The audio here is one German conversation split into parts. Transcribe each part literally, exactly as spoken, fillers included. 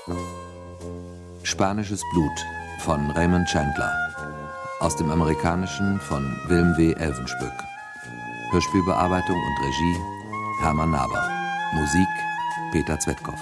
Spanisches Blut von Raymond Chandler. Aus dem Amerikanischen von Wilm W. Elvenspöck. Hörspielbearbeitung und Regie Hermann Naber. Musik Peter Zwetkow.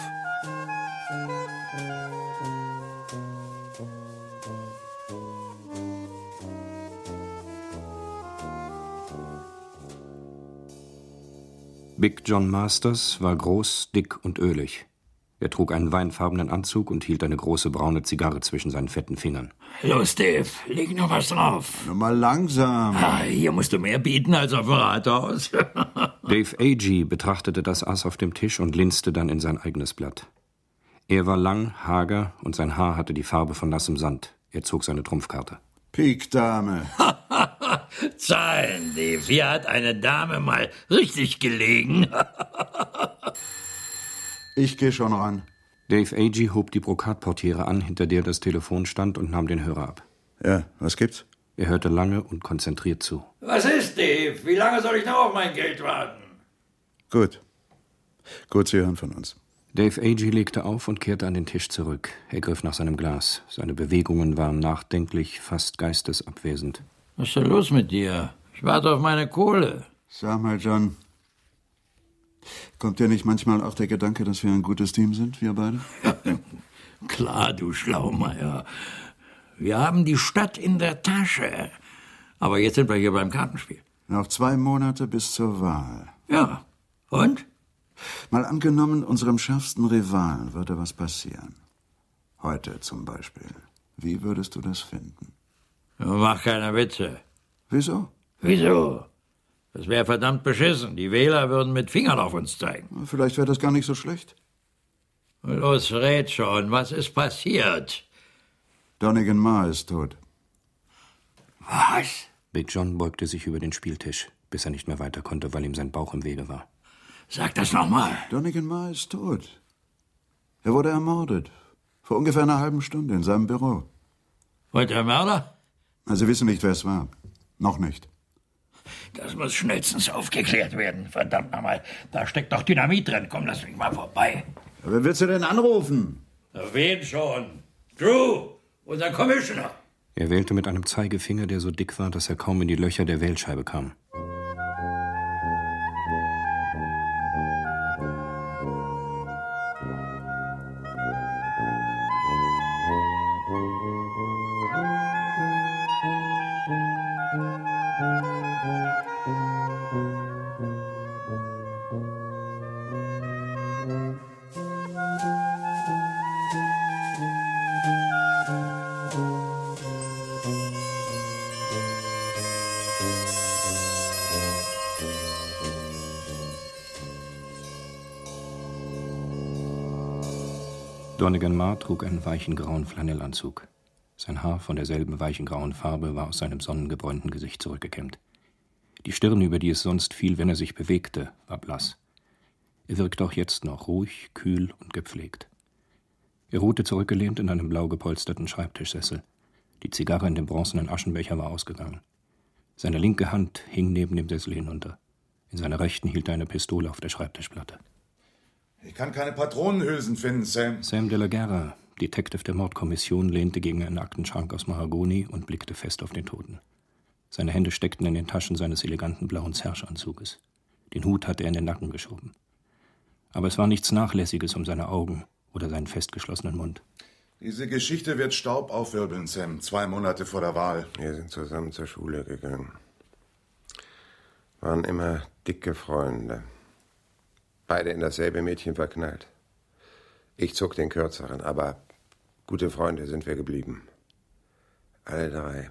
Big John Masters war groß, dick und ölig. Er trug einen weinfarbenen Anzug und hielt eine große braune Zigarre zwischen seinen fetten Fingern. Los, Dave, leg noch was drauf. Nur mal langsam. Ah, hier musst du mehr bieten als auf dem Rathaus. Dave Agee betrachtete das Ass auf dem Tisch und linste dann in sein eigenes Blatt. Er war lang, hager und sein Haar hatte die Farbe von nassem Sand. Er zog seine Trumpfkarte. Pik, Dame. Zahlen, Dave. Hier hat eine Dame mal richtig gelegen. Ich gehe schon ran. Dave Agee hob die Brokatportiere an, hinter der das Telefon stand, und nahm den Hörer ab. Ja, was gibt's? Er hörte lange und konzentriert zu. Was ist, Dave? Wie lange soll ich noch auf mein Geld warten? Gut. Gut, Sie hören von uns. Dave Agee legte auf und kehrte an den Tisch zurück. Er griff nach seinem Glas. Seine Bewegungen waren nachdenklich, fast geistesabwesend. Was ist denn los mit dir? Ich warte auf meine Kohle. Sag mal, John, kommt dir nicht manchmal auch der Gedanke, dass wir ein gutes Team sind, wir beide? Klar, du Schlaumeier. Wir haben die Stadt in der Tasche. Aber jetzt sind wir hier beim Kartenspiel. Noch zwei Monate bis zur Wahl. Ja, und? Mal angenommen, unserem schärfsten Rivalen würde was passieren. Heute zum Beispiel. Wie würdest du das finden? Mach keine Witze. Wieso? Wieso? Das wäre verdammt beschissen. Die Wähler würden mit Fingern auf uns zeigen. Vielleicht wäre das gar nicht so schlecht. Los, red schon. Was ist passiert? Donegan Ma ist tot. Was? Big John beugte sich über den Spieltisch, bis er nicht mehr weiter konnte, weil ihm sein Bauch im Wege war. Sag das nochmal. Donegan Ma ist tot. Er wurde ermordet. Vor ungefähr einer halben Stunde in seinem Büro. Und der Mörder? Sie wissen nicht, wer es war. Noch nicht. Das muss schnellstens aufgeklärt werden. Verdammt nochmal. Da steckt doch Dynamit drin. Komm, lass mich mal vorbei. Wer willst du denn anrufen? Wen schon? Drew, unser Commissioner. Er wählte mit einem Zeigefinger, der so dick war, dass er kaum in die Löcher der Wählscheibe kam. Donegan Ma trug einen weichen grauen Flanellanzug. Sein Haar von derselben weichen grauen Farbe war aus seinem sonnengebräunten Gesicht zurückgekämmt. Die Stirn, über die es sonst fiel, wenn er sich bewegte, war blass. Er wirkte auch jetzt noch ruhig, kühl und gepflegt. Er ruhte zurückgelehnt in einem blau gepolsterten Schreibtischsessel. Die Zigarre in dem bronzenen Aschenbecher war ausgegangen. Seine linke Hand hing neben dem Sessel hinunter. In seiner rechten hielt er eine Pistole auf der Schreibtischplatte. Ich kann keine Patronenhülsen finden, Sam. Sam de la Guerra, Detective der Mordkommission, lehnte gegen einen Aktenschrank aus Mahagoni und blickte fest auf den Toten. Seine Hände steckten in den Taschen seines eleganten blauen Serge-Anzuges. Den Hut hatte er in den Nacken geschoben. Aber es war nichts Nachlässiges um seine Augen oder seinen festgeschlossenen Mund. Diese Geschichte wird Staub aufwirbeln, Sam. Zwei Monate vor der Wahl. Wir sind zusammen zur Schule gegangen. Waren immer dicke Freunde. Beide in dasselbe Mädchen verknallt. Ich zog den Kürzeren, aber gute Freunde sind wir geblieben. Alle drei.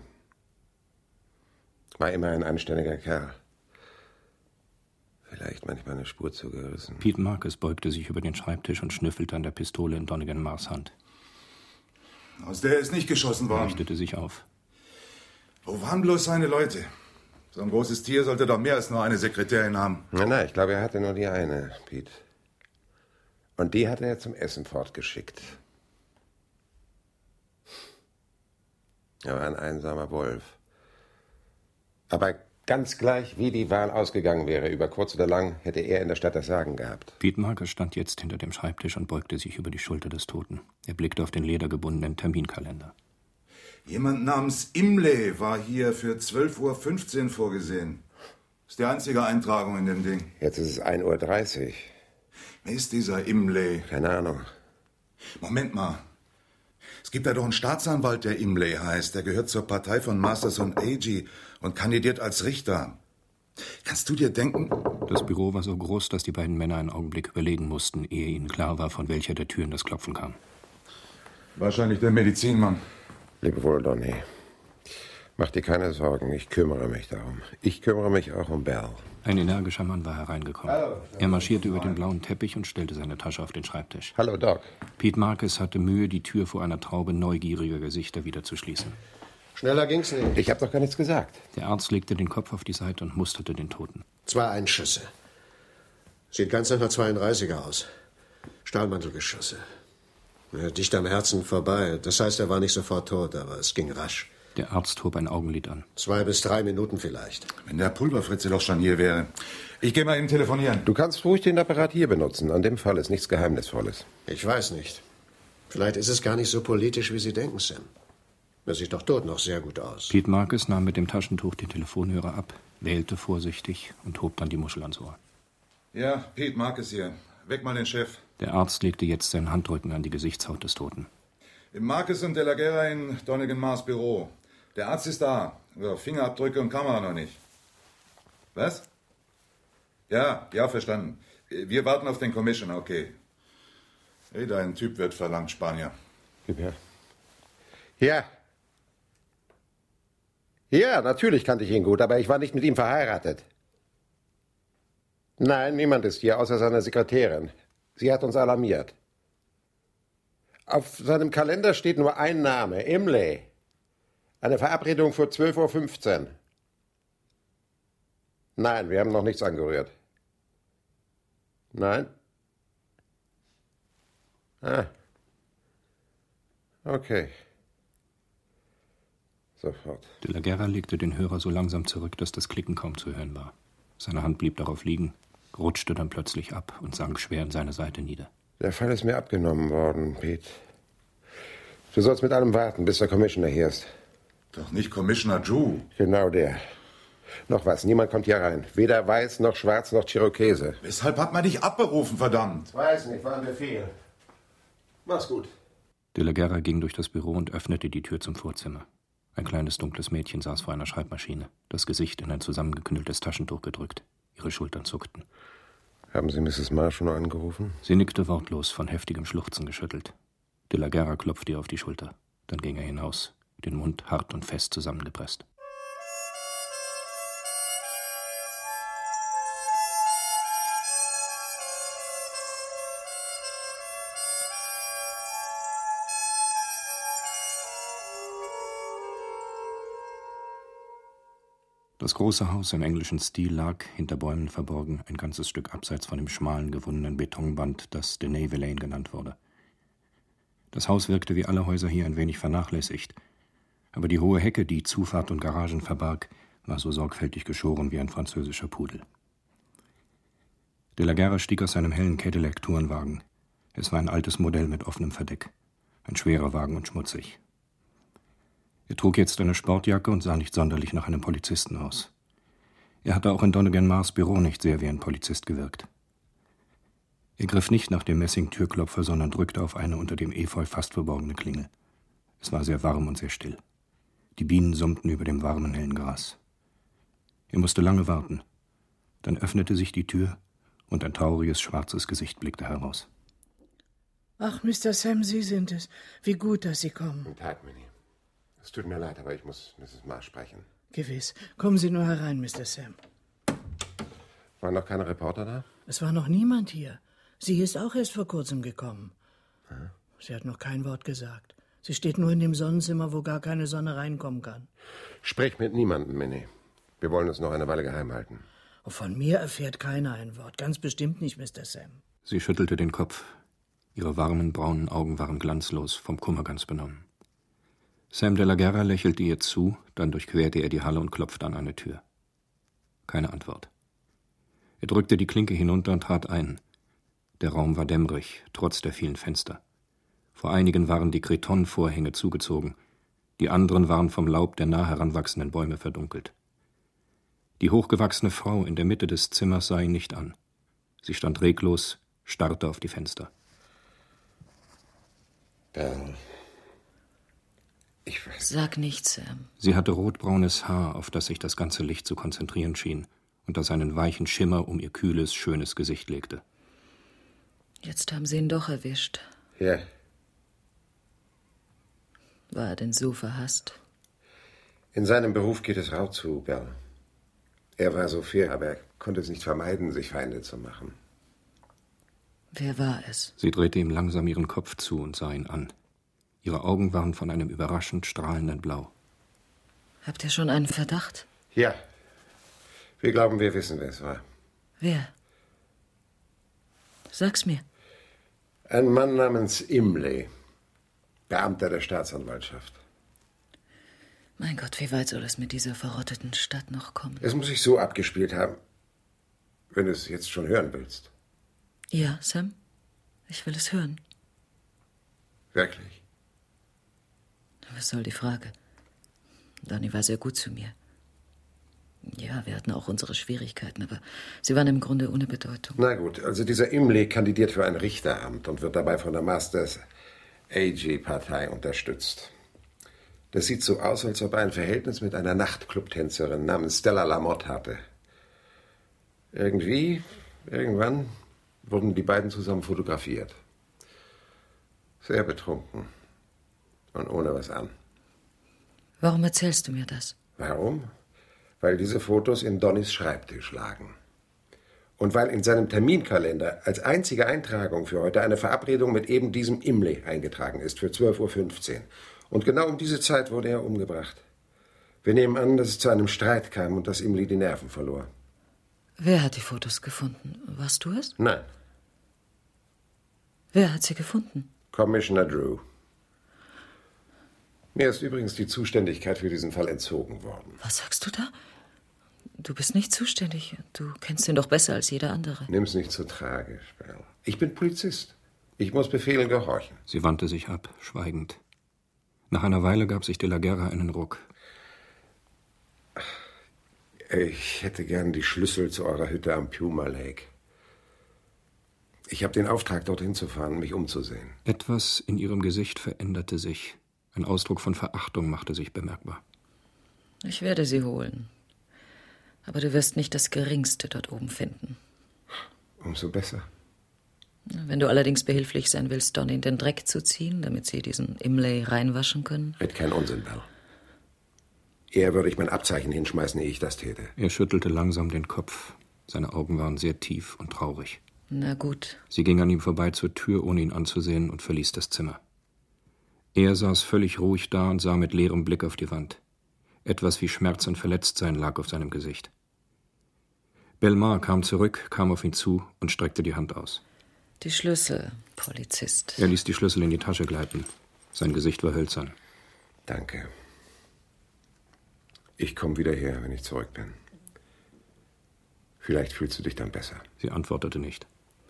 War immer ein anständiger Kerl. Vielleicht manchmal eine Spur zu gerissen. Pete Marcus beugte sich über den Schreibtisch und schnüffelte an der Pistole in Donegan Mars Hand. Aus der ist nicht geschossen worden. Er richtete sich auf. Wo waren bloß seine Leute? So ein großes Tier sollte doch mehr als nur eine Sekretärin haben. Nein, nein, ich glaube, er hatte nur die eine, Pete. Und die hat er zum Essen fortgeschickt. Er war ein einsamer Wolf. Aber Ganz gleich, wie die Wahl ausgegangen wäre, über kurz oder lang, hätte er in der Stadt das Sagen gehabt. Pete Marcus stand jetzt hinter dem Schreibtisch und beugte sich über die Schulter des Toten. Er blickte auf den ledergebundenen Terminkalender. Jemand namens Imlay war hier für zwölf Uhr fünfzehn vorgesehen. Das ist die einzige Eintragung in dem Ding. Jetzt ist es ein Uhr dreißig. Wer ist dieser Imlay? Keine Ahnung. Moment mal. Es gibt da doch einen Staatsanwalt, der Imlay heißt. Der gehört zur Partei von Masters und Agee und kandidiert als Richter. Kannst du dir denken... Das Büro war so groß, dass die beiden Männer einen Augenblick überlegen mussten, ehe ihnen klar war, von welcher der Türen das Klopfen kam. Wahrscheinlich der Medizinmann. Lebe wohl, Donny. Mach dir keine Sorgen, ich kümmere mich darum. Ich kümmere mich auch um Bell. Ein energischer Mann war hereingekommen. Hallo. Er marschierte über den blauen Teppich und stellte seine Tasche auf den Schreibtisch. Hallo, Doc. Pete Marcus hatte Mühe, die Tür vor einer Traube neugieriger Gesichter wieder zu schließen. Schneller ging's nicht. Ich habe doch gar nichts gesagt. Der Arzt legte den Kopf auf die Seite und musterte den Toten. Zwei Einschüsse. Sieht ganz nach einer zweiunddreißiger aus. Stahlmantelgeschosse. Ja, dicht am Herzen vorbei. Das heißt, er war nicht sofort tot, aber es ging rasch. Der Arzt hob ein Augenlid an. Zwei bis drei Minuten vielleicht. Wenn der Pulverfritze doch schon hier wäre. Ich gehe mal eben telefonieren. Du kannst ruhig den Apparat hier benutzen. An dem Fall ist nichts Geheimnisvolles. Ich weiß nicht. Vielleicht ist es gar nicht so politisch, wie Sie denken, Sam. Er sieht doch dort noch sehr gut aus. Pete Marcus nahm mit dem Taschentuch den Telefonhörer ab, wählte vorsichtig und hob dann die Muschel ans Ohr. Ja, Pete Marcus hier. Weck mal den Chef. Der Arzt legte jetzt seinen Handrücken an die Gesichtshaut des Toten. Im Marcus und De La Guerra in Donegan Mars Büro. Der Arzt ist da. Ja, Fingerabdrücke und Kamera noch nicht. Was? Ja, ja, verstanden. Wir warten auf den Commissioner, okay. Hey, dein Typ wird verlangt, Spanier. Gib her. Ja. Ja, natürlich kannte ich ihn gut, aber ich war nicht mit ihm verheiratet. Nein, niemand ist hier, außer seiner Sekretärin. Sie hat uns alarmiert. Auf seinem Kalender steht nur ein Name, Imlay. Eine Verabredung für zwölf Uhr fünfzehn. Nein, wir haben noch nichts angerührt. Nein? Ah. Okay. Sofort. De la Guerra legte den Hörer so langsam zurück, dass das Klicken kaum zu hören war. Seine Hand blieb darauf liegen, rutschte dann plötzlich ab und sank schwer in seine Seite nieder. Der Fall ist mir abgenommen worden, Pete. Du sollst mit allem warten, bis der Commissioner hier ist. Doch nicht Commissioner Drew. Genau der. Noch was, niemand kommt hier rein. Weder weiß, noch schwarz, noch Cherokese. Weshalb hat man dich abberufen, verdammt? Weiß nicht, war ein Befehl. Mach's gut. De la Guerra ging durch das Büro und öffnete die Tür zum Vorzimmer. Ein kleines dunkles Mädchen saß vor einer Schreibmaschine, das Gesicht in ein zusammengeknülltes Taschentuch gedrückt. Ihre Schultern zuckten. Haben Sie Misses Marr schon angerufen? Sie nickte wortlos, von heftigem Schluchzen geschüttelt. De la Guerra klopfte ihr auf die Schulter. Dann ging er hinaus, den Mund hart und fest zusammengepresst. Das große Haus im englischen Stil lag, hinter Bäumen verborgen, ein ganzes Stück abseits von dem schmalen, gewundenen Betonband, das Deneville Lane genannt wurde. Das Haus wirkte wie alle Häuser hier ein wenig vernachlässigt, aber die hohe Hecke, die Zufahrt und Garagen verbarg, war so sorgfältig geschoren wie ein französischer Pudel. De la Guerra stieg aus seinem hellen Cadillac-Tourenwagen. Es war ein altes Modell mit offenem Verdeck, ein schwerer Wagen und schmutzig. Er trug jetzt eine Sportjacke und sah nicht sonderlich nach einem Polizisten aus. Er hatte auch in Donegan Mars Büro nicht sehr wie ein Polizist gewirkt. Er griff nicht nach dem Messingtürklopfer, sondern drückte auf eine unter dem Efeu fast verborgene Klingel. Es war sehr warm und sehr still. Die Bienen summten über dem warmen, hellen Gras. Er musste lange warten. Dann öffnete sich die Tür und ein trauriges, schwarzes Gesicht blickte heraus. Ach, Mister Sam, Sie sind es. Wie gut, dass Sie kommen. Guten Tag, Minnie. Es tut mir leid, aber ich muss Misses Marr sprechen. Gewiss. Kommen Sie nur herein, Mister Sam. Waren noch keine Reporter da? Es war noch niemand hier. Sie ist auch erst vor kurzem gekommen. Hm? Sie hat noch kein Wort gesagt. Sie steht nur in dem Sonnenzimmer, wo gar keine Sonne reinkommen kann. Sprich mit niemandem, Minnie. Wir wollen uns noch eine Weile geheim halten. Von mir erfährt keiner ein Wort. Ganz bestimmt nicht, Mister Sam. Sie schüttelte den Kopf. Ihre warmen, braunen Augen waren glanzlos, vom Kummer ganz benommen. Sam de la Guerra lächelte ihr zu, dann durchquerte er die Halle und klopfte an eine Tür. Keine Antwort. Er drückte die Klinke hinunter und trat ein. Der Raum war dämmerig, trotz der vielen Fenster. Vor einigen waren die Kretonvorhänge zugezogen, die anderen waren vom Laub der nah heranwachsenden Bäume verdunkelt. Die hochgewachsene Frau in der Mitte des Zimmers sah ihn nicht an. Sie stand reglos, starrte auf die Fenster. Belle, ich weiß... Sag nichts, Sam. Sie hatte rotbraunes Haar, auf das sich das ganze Licht zu konzentrieren schien und das einen weichen Schimmer um ihr kühles, schönes Gesicht legte. Jetzt haben sie ihn doch erwischt. Ja. War er denn so verhasst? In seinem Beruf geht es rau zu, Belle. Er war so fair, aber er konnte es nicht vermeiden, sich Feinde zu machen. Wer war es? Sie drehte ihm langsam ihren Kopf zu und sah ihn an. Ihre Augen waren von einem überraschend strahlenden Blau. Habt ihr schon einen Verdacht? Ja. Wir glauben, wir wissen, wer es war. Wer? Sag's mir. Ein Mann namens Imlay, Beamter der Staatsanwaltschaft. Mein Gott, wie weit soll es mit dieser verrotteten Stadt noch kommen? Es muss sich so abgespielt haben, wenn du es jetzt schon hören willst. Ja, Sam, ich will es hören. Wirklich? Was soll die Frage? Donny war sehr gut zu mir. Ja, wir hatten auch unsere Schwierigkeiten, aber sie waren im Grunde ohne Bedeutung. Na gut, also dieser Imlay kandidiert für ein Richteramt und wird dabei von der Masters A G-Partei unterstützt. Das sieht so aus, als ob er ein Verhältnis mit einer Nachtclubtänzerin namens Stella Lamotte hatte. Irgendwie, irgendwann wurden die beiden zusammen fotografiert. Sehr betrunken und ohne was an. Warum erzählst du mir das? Warum? Weil diese Fotos in Donnys Schreibtisch lagen. Und weil in seinem Terminkalender als einzige Eintragung für heute eine Verabredung mit eben diesem Imlay eingetragen ist für zwölf Uhr fünfzehn. Und genau um diese Zeit wurde er umgebracht. Wir nehmen an, dass es zu einem Streit kam und dass Imlay die Nerven verlor. Wer hat die Fotos gefunden? Warst du es? Nein. Wer hat sie gefunden? Commissioner Drew. Mir ist übrigens die Zuständigkeit für diesen Fall entzogen worden. Was sagst du da? Du bist nicht zuständig. Du kennst ihn doch besser als jeder andere. Nimm's nicht so tragisch, Belle. Ich bin Polizist. Ich muss Befehlen gehorchen. Sie wandte sich ab, schweigend. Nach einer Weile gab sich de la Guerra einen Ruck. Ich hätte gern die Schlüssel zu eurer Hütte am Puma Lake. Ich habe den Auftrag, dorthin zu fahren, mich umzusehen. Etwas in ihrem Gesicht veränderte sich. Ein Ausdruck von Verachtung machte sich bemerkbar. Ich werde sie holen. Aber du wirst nicht das Geringste dort oben finden. Umso besser. Wenn du allerdings behilflich sein willst, Donny in den Dreck zu ziehen, damit sie diesen Imlay reinwaschen können. Red kein Unsinn, Belle. Eher würde ich mein Abzeichen hinschmeißen, ehe ich das täte. Er schüttelte langsam den Kopf. Seine Augen waren sehr tief und traurig. Na gut. Sie ging an ihm vorbei zur Tür, ohne ihn anzusehen, und verließ das Zimmer. Er saß völlig ruhig da und sah mit leerem Blick auf die Wand. Etwas wie Schmerz und Verletztsein lag auf seinem Gesicht. Belmar kam zurück, kam auf ihn zu und streckte die Hand aus. Die Schlüssel, Polizist. Er ließ die Schlüssel in die Tasche gleiten. Sein Gesicht war hölzern. Danke. Ich komme wieder her, wenn ich zurück bin. Vielleicht fühlst du dich dann besser. Sie antwortete nicht.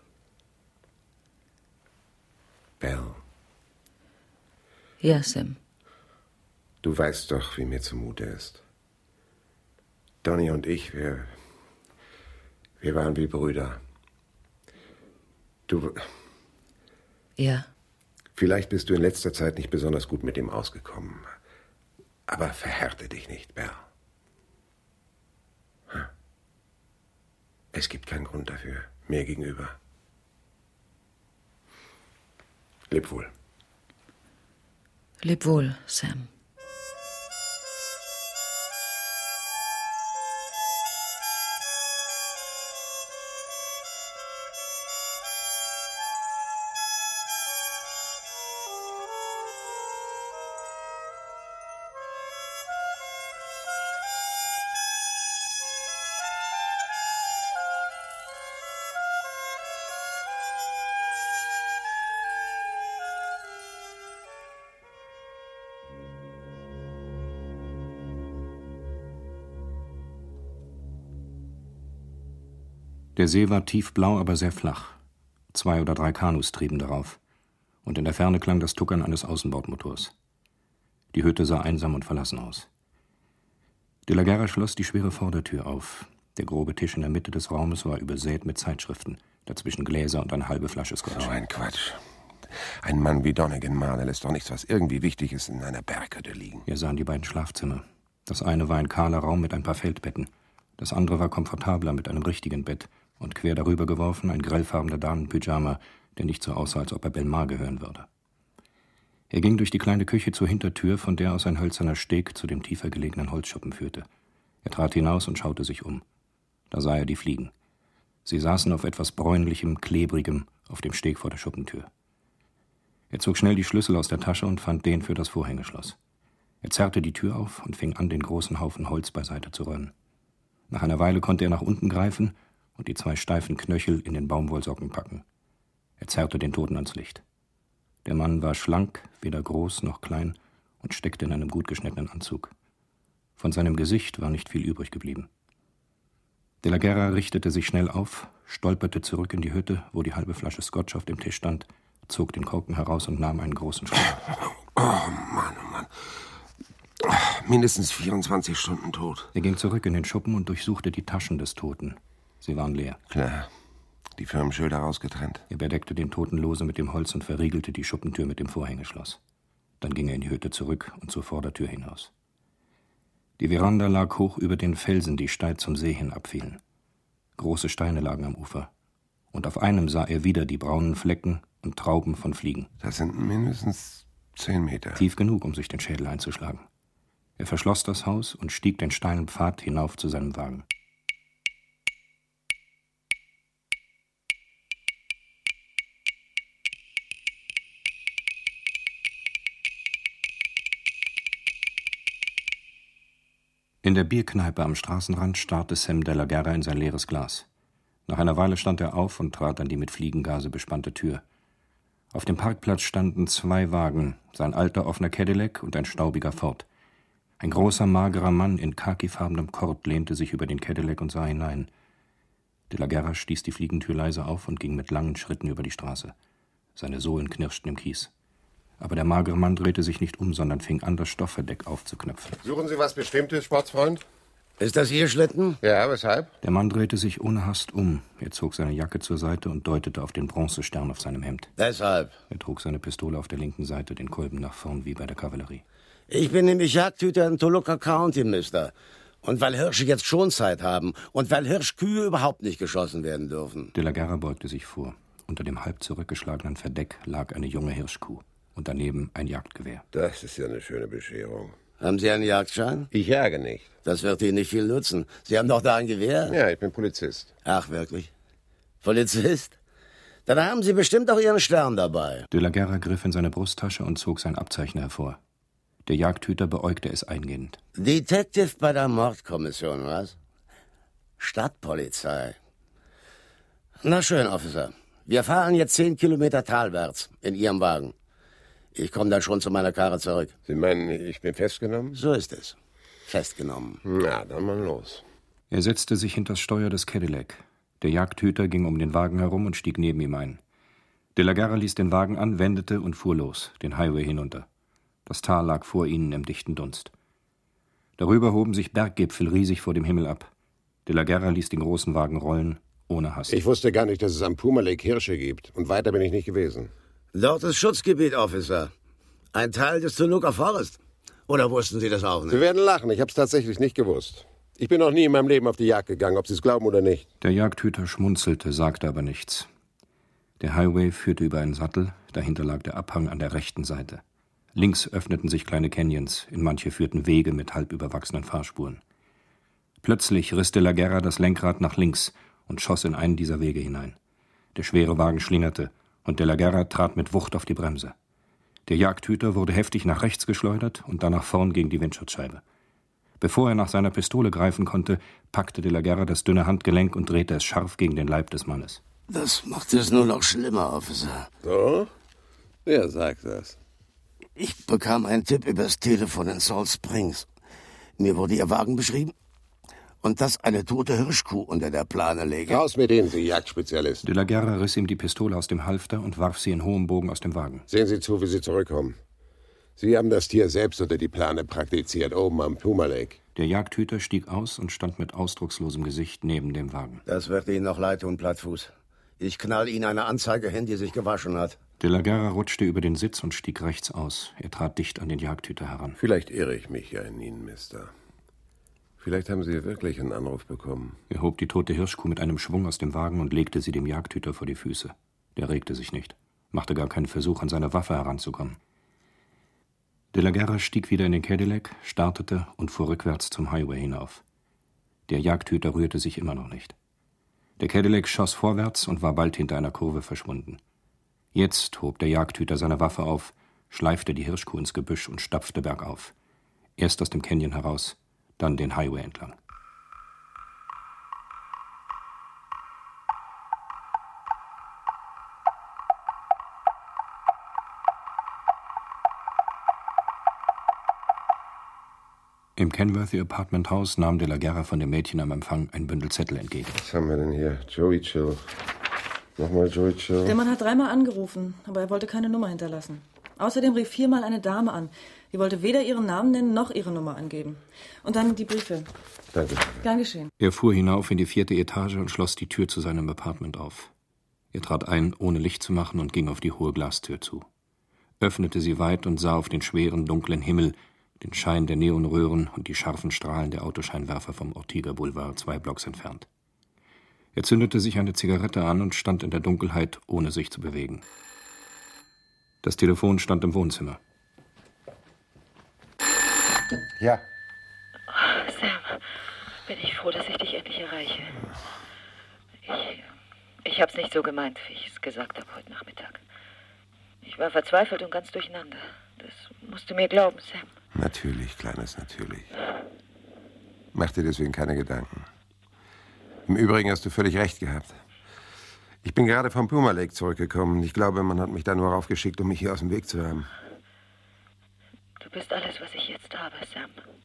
Belle. Ja, Sam. Du weißt doch, wie mir zumute ist. Donny und ich, wir... Wir waren wie Brüder. Du... Ja. Vielleicht bist du in letzter Zeit nicht besonders gut mit ihm ausgekommen. Aber verhärte dich nicht, Belle. Es gibt keinen Grund dafür, mir gegenüber. Leb wohl. Leb wohl, Sam. Der See war tiefblau, aber sehr flach. Zwei oder drei Kanus trieben darauf. Und in der Ferne klang das Tuckern eines Außenbordmotors. Die Hütte sah einsam und verlassen aus. De la Guerra schloss die schwere Vordertür auf. Der grobe Tisch in der Mitte des Raumes war übersät mit Zeitschriften, dazwischen Gläser und eine halbe Flasche Scotch. So ein Quatsch. Ein Mann wie Donegan Marr lässt doch nichts, was irgendwie wichtig ist, in einer Berghütte liegen. Wir sahen die beiden Schlafzimmer. Das eine war ein kahler Raum mit ein paar Feldbetten. Das andere war komfortabler mit einem richtigen Bett und quer darüber geworfen ein grellfarbener Damenpyjama, der nicht so aussah, als ob er Belmar gehören würde. Er ging durch die kleine Küche zur Hintertür, von der aus ein hölzerner Steg zu dem tiefer gelegenen Holzschuppen führte. Er trat hinaus und schaute sich um. Da sah er die Fliegen. Sie saßen auf etwas bräunlichem, klebrigem auf dem Steg vor der Schuppentür. Er zog schnell die Schlüssel aus der Tasche und fand den für das Vorhängeschloss. Er zerrte die Tür auf und fing an, den großen Haufen Holz beiseite zu räumen. Nach einer Weile konnte er nach unten greifen und die zwei steifen Knöchel in den Baumwollsocken packen. Er zerrte den Toten ans Licht. Der Mann war schlank, weder groß noch klein und steckte in einem gut geschnittenen Anzug. Von seinem Gesicht war nicht viel übrig geblieben. De la Guerra richtete sich schnell auf, stolperte zurück in die Hütte, wo die halbe Flasche Scotch auf dem Tisch stand, zog den Korken heraus und nahm einen großen Schluck. Oh Mann, oh Mann. Mindestens vierundzwanzig Stunden tot. Er ging zurück in den Schuppen und durchsuchte die Taschen des Toten. Sie waren leer. Klar. Die Firmenschilder rausgetrennt. Er bedeckte den Toten lose mit dem Holz und verriegelte die Schuppentür mit dem Vorhängeschloss. Dann ging er in die Hütte zurück und zur Vordertür hinaus. Die Veranda lag hoch über den Felsen, die steil zum See hin abfielen. Große Steine lagen am Ufer. Und auf einem sah er wieder die braunen Flecken und Trauben von Fliegen. Das sind mindestens zehn Meter. Tief genug, um sich den Schädel einzuschlagen. Er verschloss das Haus und stieg den steilen Pfad hinauf zu seinem Wagen. In der Bierkneipe am Straßenrand starrte Sam de la Guerra in sein leeres Glas. Nach einer Weile stand er auf und trat an die mit Fliegengase bespannte Tür. Auf dem Parkplatz standen zwei Wagen, sein alter offener Cadillac und ein staubiger Ford. Ein großer, magerer Mann in khakifarbenem Kord lehnte sich über den Cadillac und sah hinein. De la Guerra stieß die Fliegentür leise auf und ging mit langen Schritten über die Straße. Seine Sohlen knirschten im Kies. Aber der magere Mann drehte sich nicht um, sondern fing an, das Stoffverdeck aufzuknöpfen. Suchen Sie was Bestimmtes, Sportsfreund? Ist das Ihr Schlitten? Ja, weshalb? Der Mann drehte sich ohne Hast um. Er zog seine Jacke zur Seite und deutete auf den Bronzestern auf seinem Hemd. Deshalb. Er trug seine Pistole auf der linken Seite, den Kolben nach vorn wie bei der Kavallerie. Ich bin nämlich Jagdhüter in Toluca County, Mister. Und weil Hirsche jetzt Schonzeit haben und weil Hirschkühe überhaupt nicht geschossen werden dürfen. De la Guerra beugte sich vor. Unter dem halb zurückgeschlagenen Verdeck lag eine junge Hirschkuh. Und daneben ein Jagdgewehr. Das ist ja eine schöne Bescherung. Haben Sie einen Jagdschein? Ich jage nicht. Das wird Ihnen nicht viel nutzen. Sie haben doch da ein Gewehr. Ja, ich bin Polizist. Ach, wirklich? Polizist? Dann haben Sie bestimmt auch Ihren Stern dabei. De la Guerra griff in seine Brusttasche und zog sein Abzeichen hervor. Der Jagdhüter beäugte es eingehend. Detective bei der Mordkommission, was? Stadtpolizei. Na schön, Officer. Wir fahren jetzt zehn Kilometer talwärts in Ihrem Wagen. Ich komme dann schon zu meiner Karre zurück. Sie meinen, ich bin festgenommen? So ist es. Festgenommen. Na, dann mal los. Er setzte sich hinter das Steuer des Cadillac. Der Jagdhüter ging um den Wagen herum und stieg neben ihm ein. De la Guerra ließ den Wagen an, wendete und fuhr los, den Highway hinunter. Das Tal lag vor ihnen im dichten Dunst. Darüber hoben sich Berggipfel riesig vor dem Himmel ab. De la Guerra ließ den großen Wagen rollen, ohne Hast. Ich wusste gar nicht, dass es am Puma Lake Hirsche gibt. Und weiter bin ich nicht gewesen. Dort ist Schutzgebiet, Officer. Ein Teil des Toluca Forest. Oder wussten Sie das auch nicht? Sie werden lachen, ich habe es tatsächlich nicht gewusst. Ich bin noch nie in meinem Leben auf die Jagd gegangen, ob Sie es glauben oder nicht. Der Jagdhüter schmunzelte, sagte aber nichts. Der Highway führte über einen Sattel, dahinter lag der Abhang an der rechten Seite. Links öffneten sich kleine Canyons, in manche führten Wege mit halb überwachsenen Fahrspuren. Plötzlich riss de la Guerra das Lenkrad nach links und schoss in einen dieser Wege hinein. Der schwere Wagen schlingerte, und de la Guerra trat mit Wucht auf die Bremse. Der Jagdhüter wurde heftig nach rechts geschleudert und dann nach vorn gegen die Windschutzscheibe. Bevor er nach seiner Pistole greifen konnte, packte de la Guerra das dünne Handgelenk und drehte es scharf gegen den Leib des Mannes. Das macht es nur noch schlimmer, Officer. So? Wer sagt das? Ich bekam einen Tipp übers Telefon in Salt Springs. Mir wurde Ihr Wagen beschrieben Und das eine tote Hirschkuh unter der Plane lege. Raus mit Ihnen, Sie Jagdspezialist. De la Guerra riss ihm die Pistole aus dem Halfter und warf sie in hohem Bogen aus dem Wagen. Sehen Sie zu, wie Sie zurückkommen. Sie haben das Tier selbst unter die Plane praktiziert, oben am Puma Lake. Der Jagdhüter stieg aus und stand mit ausdruckslosem Gesicht neben dem Wagen. Das wird Ihnen noch leid tun, Plattfuß. Ich knall Ihnen eine Anzeige hin, die sich gewaschen hat. De la Guerra rutschte über den Sitz und stieg rechts aus. Er trat dicht an den Jagdhüter heran. Vielleicht irre ich mich ja in Ihnen, Mister. Vielleicht haben Sie wirklich einen Anruf bekommen. Er hob die tote Hirschkuh mit einem Schwung aus dem Wagen und legte sie dem Jagdhüter vor die Füße. Der regte sich nicht, machte gar keinen Versuch, an seine Waffe heranzukommen. De la Guerra stieg wieder in den Cadillac, startete und fuhr rückwärts zum Highway hinauf. Der Jagdhüter rührte sich immer noch nicht. Der Cadillac schoss vorwärts und war bald hinter einer Kurve verschwunden. Jetzt hob der Jagdhüter seine Waffe auf, schleifte die Hirschkuh ins Gebüsch und stapfte bergauf. Erst aus dem Canyon heraus, dann den Highway entlang. Im Kenworthy Apartment House nahm de la Guerra von dem Mädchen am Empfang ein Bündel Zettel entgegen. Was haben wir denn hier? Joey Chill. Nochmal Joey Chill. Der Mann hat dreimal angerufen, aber er wollte keine Nummer hinterlassen. Außerdem rief viermal eine Dame an. Die wollte weder ihren Namen nennen, noch ihre Nummer angeben. Und dann die Briefe. Danke. Gern geschehen. Er fuhr hinauf in die vierte Etage und schloss die Tür zu seinem Apartment auf. Er trat ein, ohne Licht zu machen, und ging auf die hohe Glastür zu. Öffnete sie weit und sah auf den schweren, dunklen Himmel, den Schein der Neonröhren und die scharfen Strahlen der Autoscheinwerfer vom Ortiga Boulevard zwei Blocks entfernt. Er zündete sich eine Zigarette an und stand in der Dunkelheit, ohne sich zu bewegen. Das Telefon stand im Wohnzimmer. Ja. Oh, Sam, bin ich froh, dass ich dich endlich erreiche. Ich, ich hab's nicht so gemeint, wie ich es gesagt habe heute Nachmittag. Ich war verzweifelt und ganz durcheinander. Das musst du mir glauben, Sam. Natürlich, Kleines, natürlich. Mach dir deswegen keine Gedanken. Im Übrigen hast du völlig recht gehabt. Ich bin gerade vom Puma Lake zurückgekommen. Ich glaube, man hat mich da nur raufgeschickt, um mich hier aus dem Weg zu haben. Du bist alles, was ich jetzt habe, Sam.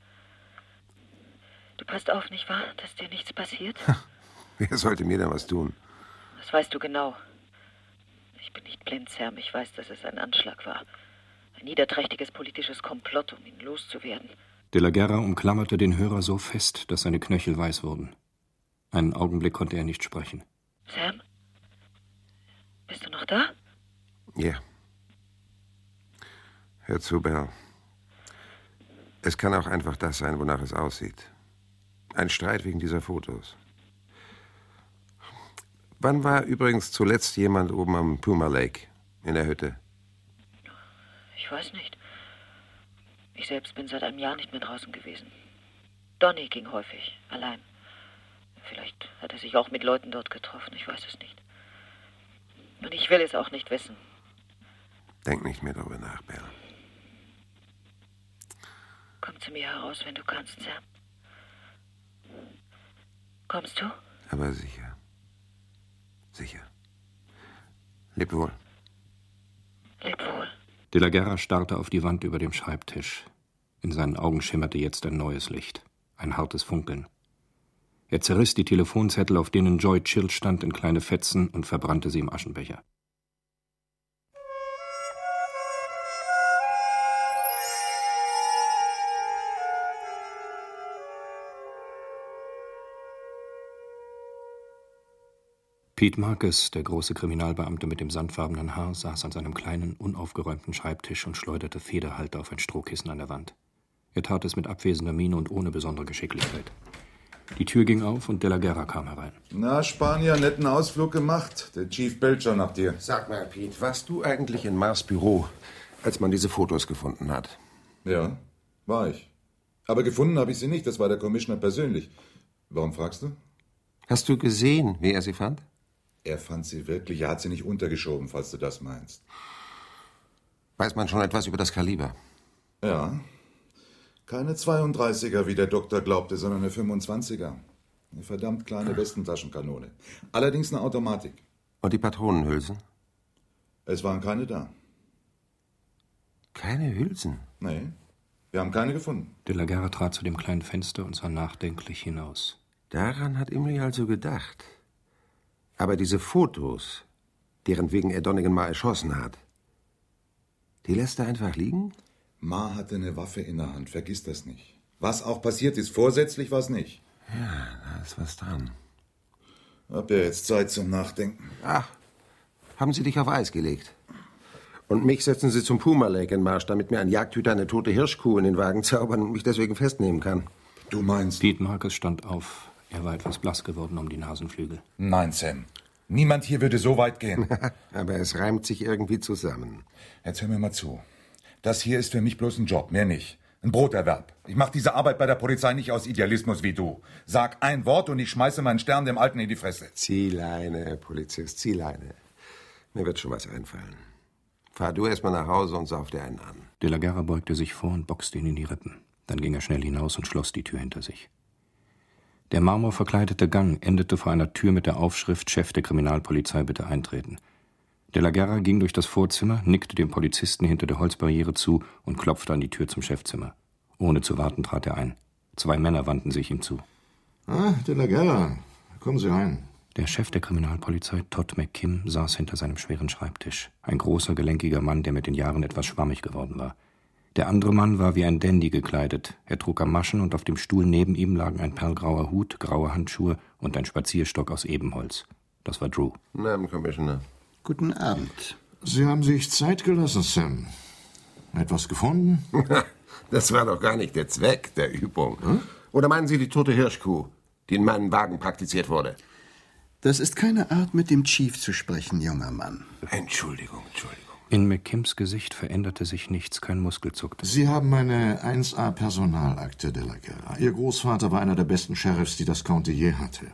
Du passt auf, nicht wahr, dass dir nichts passiert? Wer sollte mir denn was tun? Das weißt du genau. Ich bin nicht blind, Sam. Ich weiß, dass es ein Anschlag war. Ein niederträchtiges politisches Komplott, um ihn loszuwerden. De la Guerra umklammerte den Hörer so fest, dass seine Knöchel weiß wurden. Einen Augenblick konnte er nicht sprechen. Sam? Bist du noch da? Ja. Hör zu, Belle. Es kann auch einfach das sein, wonach es aussieht. Ein Streit wegen dieser Fotos. Wann war übrigens zuletzt jemand oben am Puma Lake, in der Hütte? Ich weiß nicht. Ich selbst bin seit einem Jahr nicht mehr draußen gewesen. Donny ging häufig, allein. Vielleicht hat er sich auch mit Leuten dort getroffen, ich weiß es nicht. Und ich will es auch nicht wissen. Denk nicht mehr darüber nach, Belle. Komm zu mir heraus, wenn du kannst, Sam. Kommst du? Aber sicher. Sicher. Leb wohl. Leb wohl. De la Guerra starrte auf die Wand über dem Schreibtisch. In seinen Augen schimmerte jetzt ein neues Licht, ein hartes Funkeln. Er zerriss die Telefonzettel, auf denen Joy Chill stand, in kleine Fetzen und verbrannte sie im Aschenbecher. Pete Marcus, der große Kriminalbeamte mit dem sandfarbenen Haar, saß an seinem kleinen, unaufgeräumten Schreibtisch und schleuderte Federhalter auf ein Strohkissen an der Wand. Er tat es mit abwesender Miene und ohne besondere Geschicklichkeit. Die Tür ging auf und De la Guerra kam herein. Na, Spanier, netten Ausflug gemacht. Der Chief bellt schon nach dir. Sag mal, Pete, warst du eigentlich in Mars' Büro, als man diese Fotos gefunden hat? Ja, war ich. Aber gefunden habe ich sie nicht, das war der Commissioner persönlich. Warum fragst du? Hast du gesehen, wie er sie fand? Er fand sie wirklich, er hat sie nicht untergeschoben, falls du das meinst. Weiß man schon etwas über das Kaliber? Ja. Keine zweiunddreißiger, wie der Doktor glaubte, sondern eine fünfundzwanziger. Eine verdammt kleine Westentaschenkanone. Allerdings eine Automatik. Und die Patronenhülsen? Es waren keine da. Keine Hülsen? Nee, wir haben keine gefunden. De la Guerra trat zu dem kleinen Fenster und sah nachdenklich hinaus. Daran hat Imlay also gedacht. Aber diese Fotos, deren wegen er Donegan Ma erschossen hat, die lässt er einfach liegen? Ma hatte eine Waffe in der Hand, vergiss das nicht. Was auch passiert ist, vorsätzlich war es nicht. Ja, da ist was dran. Hab ja jetzt Zeit zum Nachdenken. Ach, haben Sie dich auf Eis gelegt? Und mich setzen Sie zum Puma Lake in Marsch, damit mir ein Jagdhüter eine tote Hirschkuh in den Wagen zaubern und mich deswegen festnehmen kann. Du meinst... Pete Marcus stand auf. Er war etwas blass geworden um die Nasenflügel. Nein, Sam. Niemand hier würde so weit gehen. Aber es reimt sich irgendwie zusammen. Jetzt hör mir mal zu. Das hier ist für mich bloß ein Job, mehr nicht. Ein Broterwerb. Ich mache diese Arbeit bei der Polizei nicht aus Idealismus wie du. Sag ein Wort und ich schmeiße meinen Stern dem Alten in die Fresse. Ziehleine, Polizist, Ziehleine. Mir wird schon was einfallen. Fahr du erst mal nach Hause und sauf dir einen an. De la Guerra beugte sich vor und boxte ihn in die Rippen. Dann ging er schnell hinaus und schloss die Tür hinter sich. Der marmorverkleidete Gang endete vor einer Tür mit der Aufschrift »Chef der Kriminalpolizei, bitte eintreten«. De la Guerra ging durch das Vorzimmer, nickte dem Polizisten hinter der Holzbarriere zu und klopfte an die Tür zum Chefzimmer. Ohne zu warten trat er ein. Zwei Männer wandten sich ihm zu. Ah, De la Guerra, kommen Sie rein. Der Chef der Kriminalpolizei, Todd McKim, saß hinter seinem schweren Schreibtisch. Ein großer, gelenkiger Mann, der mit den Jahren etwas schwammig geworden war. Der andere Mann war wie ein Dandy gekleidet. Er trug Gamaschen und auf dem Stuhl neben ihm lagen ein perlgrauer Hut, graue Handschuhe und ein Spazierstock aus Ebenholz. Das war Drew. Na, Commissioner. Guten Abend. Sie haben sich Zeit gelassen, Sam. Etwas gefunden? Das war doch gar nicht der Zweck der Übung. Hm? Oder meinen Sie die tote Hirschkuh, die in meinem Wagen praktiziert wurde? Das ist keine Art, mit dem Chief zu sprechen, junger Mann. Entschuldigung, Entschuldigung. In McKims Gesicht veränderte sich nichts, kein Muskel zuckte. Sie haben eine eins A Personalakte, De la Guerra. Ihr Großvater war einer der besten Sheriffs, die das County je hatte.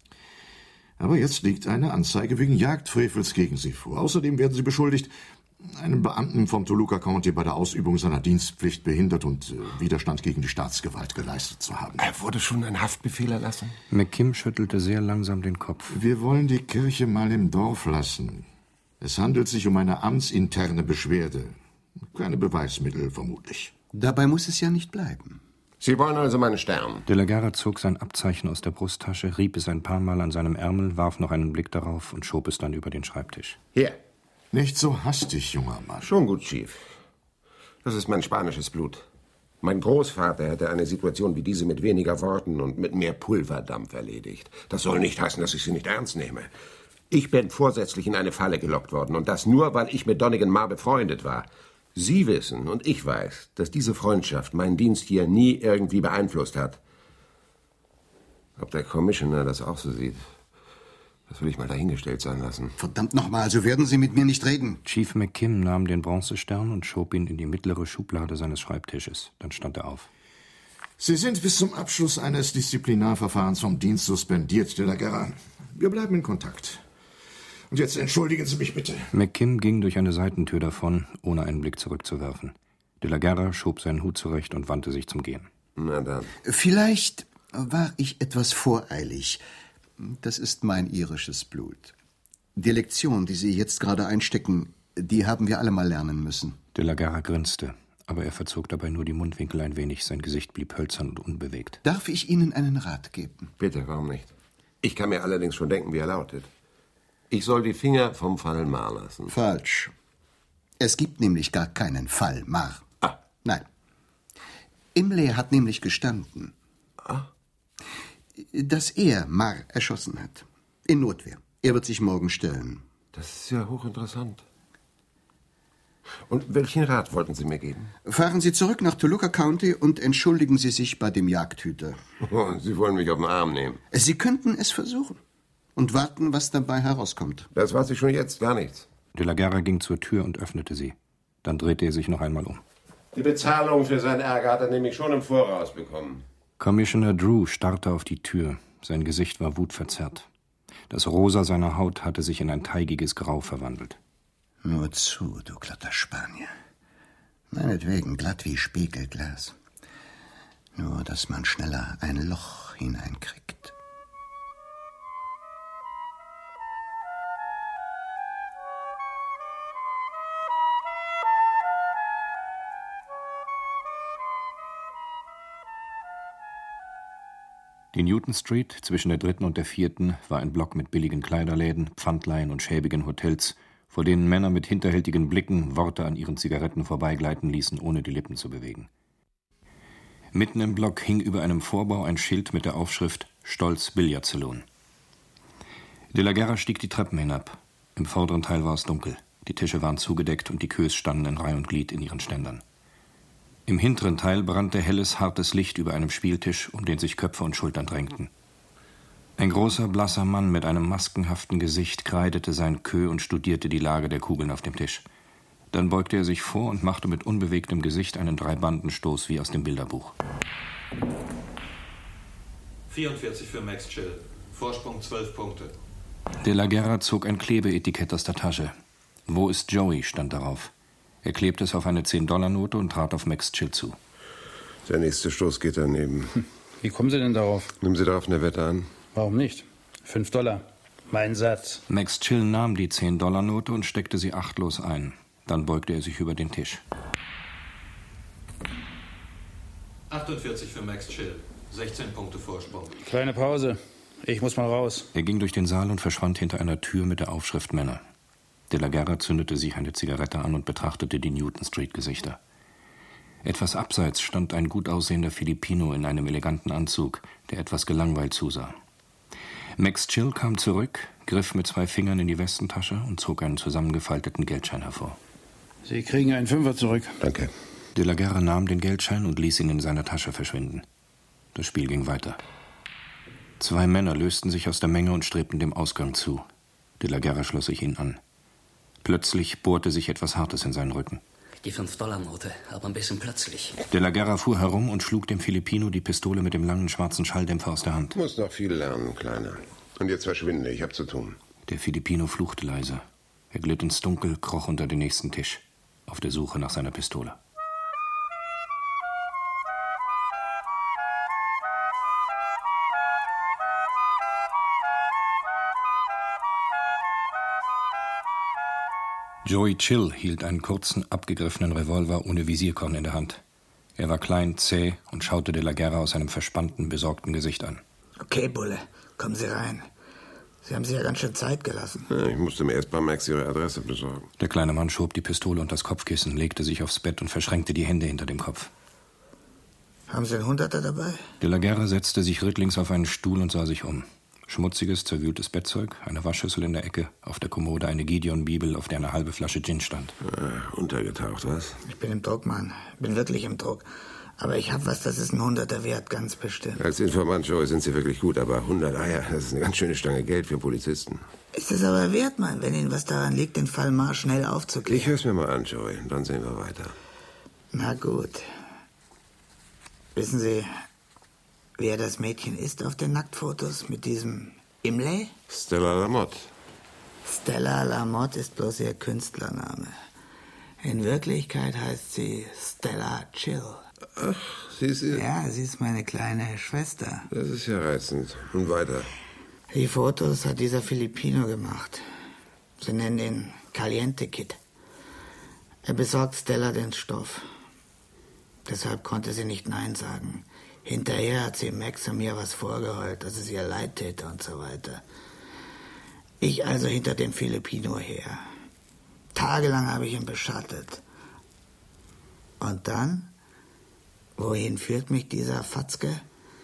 Aber jetzt liegt eine Anzeige wegen Jagdfrevels gegen Sie vor. Außerdem werden Sie beschuldigt, einen Beamten vom Toluca County bei der Ausübung seiner Dienstpflicht behindert und äh, Widerstand gegen die Staatsgewalt geleistet zu haben. Er wurde schon ein Haftbefehl erlassen? McKim schüttelte sehr langsam den Kopf. Wir wollen die Kirche mal im Dorf lassen. Es handelt sich um eine amtsinterne Beschwerde. Keine Beweismittel, vermutlich. Dabei muss es ja nicht bleiben. Sie wollen also meinen Stern? De la Guerra zog sein Abzeichen aus der Brusttasche, rieb es ein paar Mal an seinem Ärmel, warf noch einen Blick darauf und schob es dann über den Schreibtisch. Hier. Nicht so hastig, junger Mann. Schon gut, Chief. Das ist mein spanisches Blut. Mein Großvater hätte eine Situation wie diese mit weniger Worten und mit mehr Pulverdampf erledigt. Das soll nicht heißen, dass ich sie nicht ernst nehme. Ich bin vorsätzlich in eine Falle gelockt worden, und das nur, weil ich mit Donegan Ma befreundet war. Sie wissen und ich weiß, dass diese Freundschaft meinen Dienst hier nie irgendwie beeinflusst hat. Ob der Commissioner das auch so sieht, das will ich mal dahingestellt sein lassen. Verdammt nochmal, so werden Sie mit mir nicht reden. Chief McKim nahm den Bronzestern und schob ihn in die mittlere Schublade seines Schreibtisches. Dann stand er auf. Sie sind bis zum Abschluss eines Disziplinarverfahrens vom Dienst suspendiert, De la Guerra. Wir bleiben in Kontakt. Und jetzt entschuldigen Sie mich bitte. McKim ging durch eine Seitentür davon, ohne einen Blick zurückzuwerfen. De la Guerra schob seinen Hut zurecht und wandte sich zum Gehen. Na dann. Vielleicht war ich etwas voreilig. Das ist mein irisches Blut. Die Lektion, die Sie jetzt gerade einstecken, die haben wir alle mal lernen müssen. De la Guerra grinste, aber er verzog dabei nur die Mundwinkel ein wenig. Sein Gesicht blieb hölzern und unbewegt. Darf ich Ihnen einen Rat geben? Bitte, warum nicht? Ich kann mir allerdings schon denken, wie er lautet. Ich soll die Finger vom Fall Mar lassen. Falsch. Es gibt nämlich gar keinen Fall Mar. Ah. Nein. Imlay hat nämlich gestanden, Ah. dass er Mar erschossen hat. In Notwehr. Er wird sich morgen stellen. Das ist ja hochinteressant. Und welchen Rat wollten Sie mir geben? Fahren Sie zurück nach Toluca County und entschuldigen Sie sich bei dem Jagdhüter. Oh, Sie wollen mich auf den Arm nehmen. Sie könnten es versuchen und warten, was dabei herauskommt. Das weiß ich schon jetzt, gar nichts. De la Guerra ging zur Tür und öffnete sie. Dann drehte er sich noch einmal um. Die Bezahlung für seinen Ärger hat er nämlich schon im Voraus bekommen. Commissioner Drew starrte auf die Tür. Sein Gesicht war wutverzerrt. Das Rosa seiner Haut hatte sich in ein teigiges Grau verwandelt. Nur zu, du glatter Spanier. Meinetwegen glatt wie Spiegelglas. Nur, dass man schneller ein Loch hineinkriegt. Die Newton Street zwischen der dritten und der vierten war ein Block mit billigen Kleiderläden, Pfandleihen und schäbigen Hotels, vor denen Männer mit hinterhältigen Blicken Worte an ihren Zigaretten vorbeigleiten ließen, ohne die Lippen zu bewegen. Mitten im Block hing über einem Vorbau ein Schild mit der Aufschrift »Stolz Billardsaloon«. De la Guerra stieg die Treppen hinab. Im vorderen Teil war es dunkel. Die Tische waren zugedeckt und die Queues standen in Reih und Glied in ihren Ständern. Im hinteren Teil brannte helles, hartes Licht über einem Spieltisch, um den sich Köpfe und Schultern drängten. Ein großer, blasser Mann mit einem maskenhaften Gesicht kreidete sein Queue und studierte die Lage der Kugeln auf dem Tisch. Dann beugte er sich vor und machte mit unbewegtem Gesicht einen Dreibandenstoß wie aus dem Bilderbuch. vierundvierzig für Max Chill. Vorsprung zwölf Punkte. De la Guerra zog ein Klebeetikett aus der Tasche. »Wo ist Joey?« stand darauf. Er klebte es auf eine zehn-Dollar-Note und trat auf Max Chill zu. Der nächste Stoß geht daneben. Wie kommen Sie denn darauf? Nehmen Sie darauf eine Wette an. Warum nicht? Fünf Dollar. Mein Satz. Max Chill nahm die zehn-Dollar-Note und steckte sie achtlos ein. Dann beugte er sich über den Tisch. achtundvierzig für Max Chill. sechzehn Punkte Vorsprung. Kleine Pause. Ich muss mal raus. Er ging durch den Saal und verschwand hinter einer Tür mit der Aufschrift Männer. De la Guerra zündete sich eine Zigarette an und betrachtete die Newton Street-Gesichter. Etwas abseits stand ein gut aussehender Filipino in einem eleganten Anzug, der etwas gelangweilt zusah. Max Chill kam zurück, griff mit zwei Fingern in die Westentasche und zog einen zusammengefalteten Geldschein hervor. Sie kriegen einen Fünfer zurück. Danke. De la Guerra nahm den Geldschein und ließ ihn in seiner Tasche verschwinden. Das Spiel ging weiter. Zwei Männer lösten sich aus der Menge und strebten dem Ausgang zu. De la Guerra schloss sich ihnen an. Plötzlich bohrte sich etwas Hartes in seinen Rücken. Die fünf-Dollar-Note, aber ein bisschen plötzlich. De la Guerra fuhr herum und schlug dem Filipino die Pistole mit dem langen schwarzen Schalldämpfer aus der Hand. Du musst noch viel lernen, Kleiner. Und jetzt verschwinde, ich hab zu tun. Der Filipino fluchte leise. Er glitt ins Dunkel, kroch unter den nächsten Tisch, auf der Suche nach seiner Pistole. Joey Chill hielt einen kurzen, abgegriffenen Revolver ohne Visierkorn in der Hand. Er war klein, zäh und schaute de la Guerra aus einem verspannten, besorgten Gesicht an. Okay, Bulle, kommen Sie rein. Sie haben sich ja ganz schön Zeit gelassen. Ja, ich musste mir erst bei Max Ihre Adresse besorgen. Der kleine Mann schob die Pistole unter das Kopfkissen, legte sich aufs Bett und verschränkte die Hände hinter dem Kopf. Haben Sie einen Hunderter dabei? De la Guerra setzte sich rittlings auf einen Stuhl und sah sich um. Schmutziges, zerwühltes Bettzeug, eine Waschschüssel in der Ecke, auf der Kommode eine Gideon-Bibel, auf der eine halbe Flasche Gin stand. Ah, untergetaucht, was? Ich bin im Druck, Mann. Bin wirklich im Druck. Aber ich hab was, das ist ein Hunderter wert, ganz bestimmt. Als Informant, Joey, sind Sie wirklich gut, aber hundert Eier, das ist eine ganz schöne Stange Geld für Polizisten. Ist es aber wert, Mann, wenn Ihnen was daran liegt, den Fall mal schnell aufzuklären. Ich hör's mir mal an, Joey, dann sehen wir weiter. Na gut. Wissen Sie, wer das Mädchen ist auf den Nacktfotos mit diesem Imlay? Stella Lamotte. Stella Lamotte ist bloß ihr Künstlername. In Wirklichkeit heißt sie Stella Chill. Ach, sie ist ihr... Ja, sie ist meine kleine Schwester. Das ist ja reizend. Und weiter? Die Fotos hat dieser Filipino gemacht. Sie nennen ihn Caliente Kid. Er besorgt Stella den Stoff. Deshalb konnte sie nicht Nein sagen. Hinterher hat sie Max und mir was vorgeheult, dass es ihr leid täte und so weiter. Ich also hinter dem Filipino her. Tagelang habe ich ihn beschattet. Und dann? Wohin führt mich dieser Fatzke?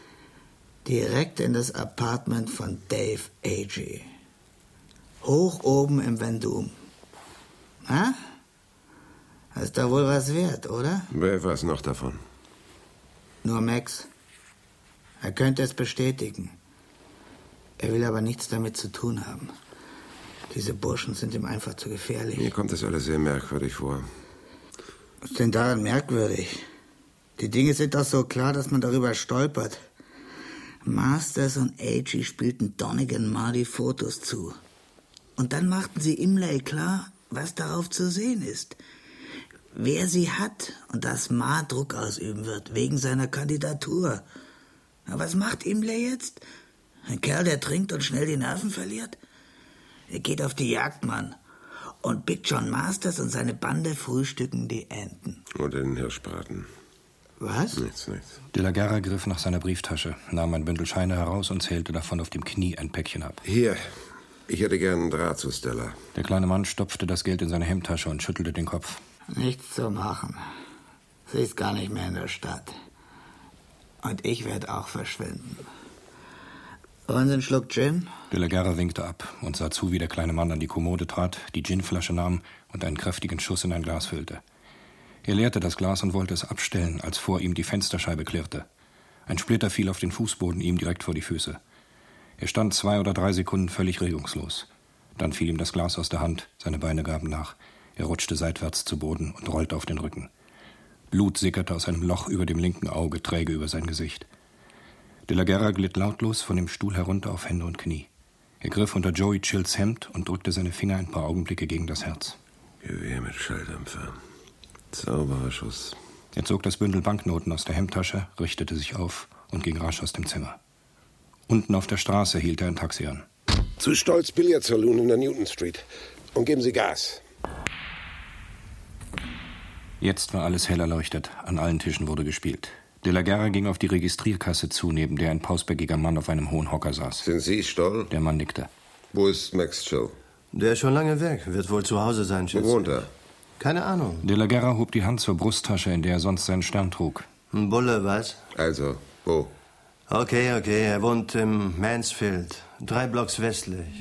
Direkt in das Apartment von Dave Agee. Hoch oben im Vendôme. Na? Das ist doch wohl was wert, oder? Wer weiß noch davon? Nur Max. Er könnte es bestätigen. Er will aber nichts damit zu tun haben. Diese Burschen sind ihm einfach zu gefährlich. Mir kommt das alles sehr merkwürdig vor. Was ist denn daran merkwürdig? Die Dinge sind doch so klar, dass man darüber stolpert. Masters und Agee spielten Donegan mal die Fotos zu. Und dann machten sie Imlay klar, was darauf zu sehen ist. Wer sie hat und dass Ma Druck ausüben wird, wegen seiner Kandidatur. Na, was macht Imlay jetzt? Ein Kerl, der trinkt und schnell die Nerven verliert? Er geht auf die Jagd, Mann. Und Big John Masters und seine Bande frühstücken die Enten. Und den Hirschbraten. Was? Nichts, nichts. De la Guerra griff nach seiner Brieftasche, nahm ein Bündel Scheine heraus und zählte davon auf dem Knie ein Päckchen ab. Hier, ich hätte gern einen Draht zu Stella. Der kleine Mann stopfte das Geld in seine Hemdtasche und schüttelte den Kopf. Nichts zu machen. Sie ist gar nicht mehr in der Stadt. Und ich werde auch verschwinden. Wollen Sie einen Schluck Gin? De la Guerra winkte ab und sah zu, wie der kleine Mann an die Kommode trat, die Ginflasche nahm und einen kräftigen Schuss in ein Glas füllte. Er leerte das Glas und wollte es abstellen, als vor ihm die Fensterscheibe klirrte. Ein Splitter fiel auf den Fußboden ihm direkt vor die Füße. Er stand zwei oder drei Sekunden völlig regungslos. Dann fiel ihm das Glas aus der Hand, seine Beine gaben nach. Er rutschte seitwärts zu Boden und rollte auf den Rücken. Blut sickerte aus einem Loch über dem linken Auge träge über sein Gesicht. De la Guerra glitt lautlos von dem Stuhl herunter auf Hände und Knie. Er griff unter Joey Chills Hemd und drückte seine Finger ein paar Augenblicke gegen das Herz. Gewehr mit Schalldämpfer. Sauberer Schuss. Er zog das Bündel Banknoten aus der Hemdtasche, richtete sich auf und ging rasch aus dem Zimmer. Unten auf der Straße hielt er ein Taxi an. Zu Stolz Billiard Saloon in der Newton Street. Und geben Sie Gas. Jetzt war alles hell erleuchtet. An allen Tischen wurde gespielt. De la Guerra ging auf die Registrierkasse zu, neben der ein pausbäckiger Mann auf einem hohen Hocker saß. Sind Sie Stoll? Der Mann nickte. Wo ist Max Chill? Der ist schon lange weg. Wird wohl zu Hause sein, schätze ich. Wo wohnt er? Keine Ahnung. De la Guerra hob die Hand zur Brusttasche, in der er sonst seinen Stern trug. Ein Bulle, was? Also, wo? Okay, okay. Er wohnt im Mansfield. Drei Blocks westlich.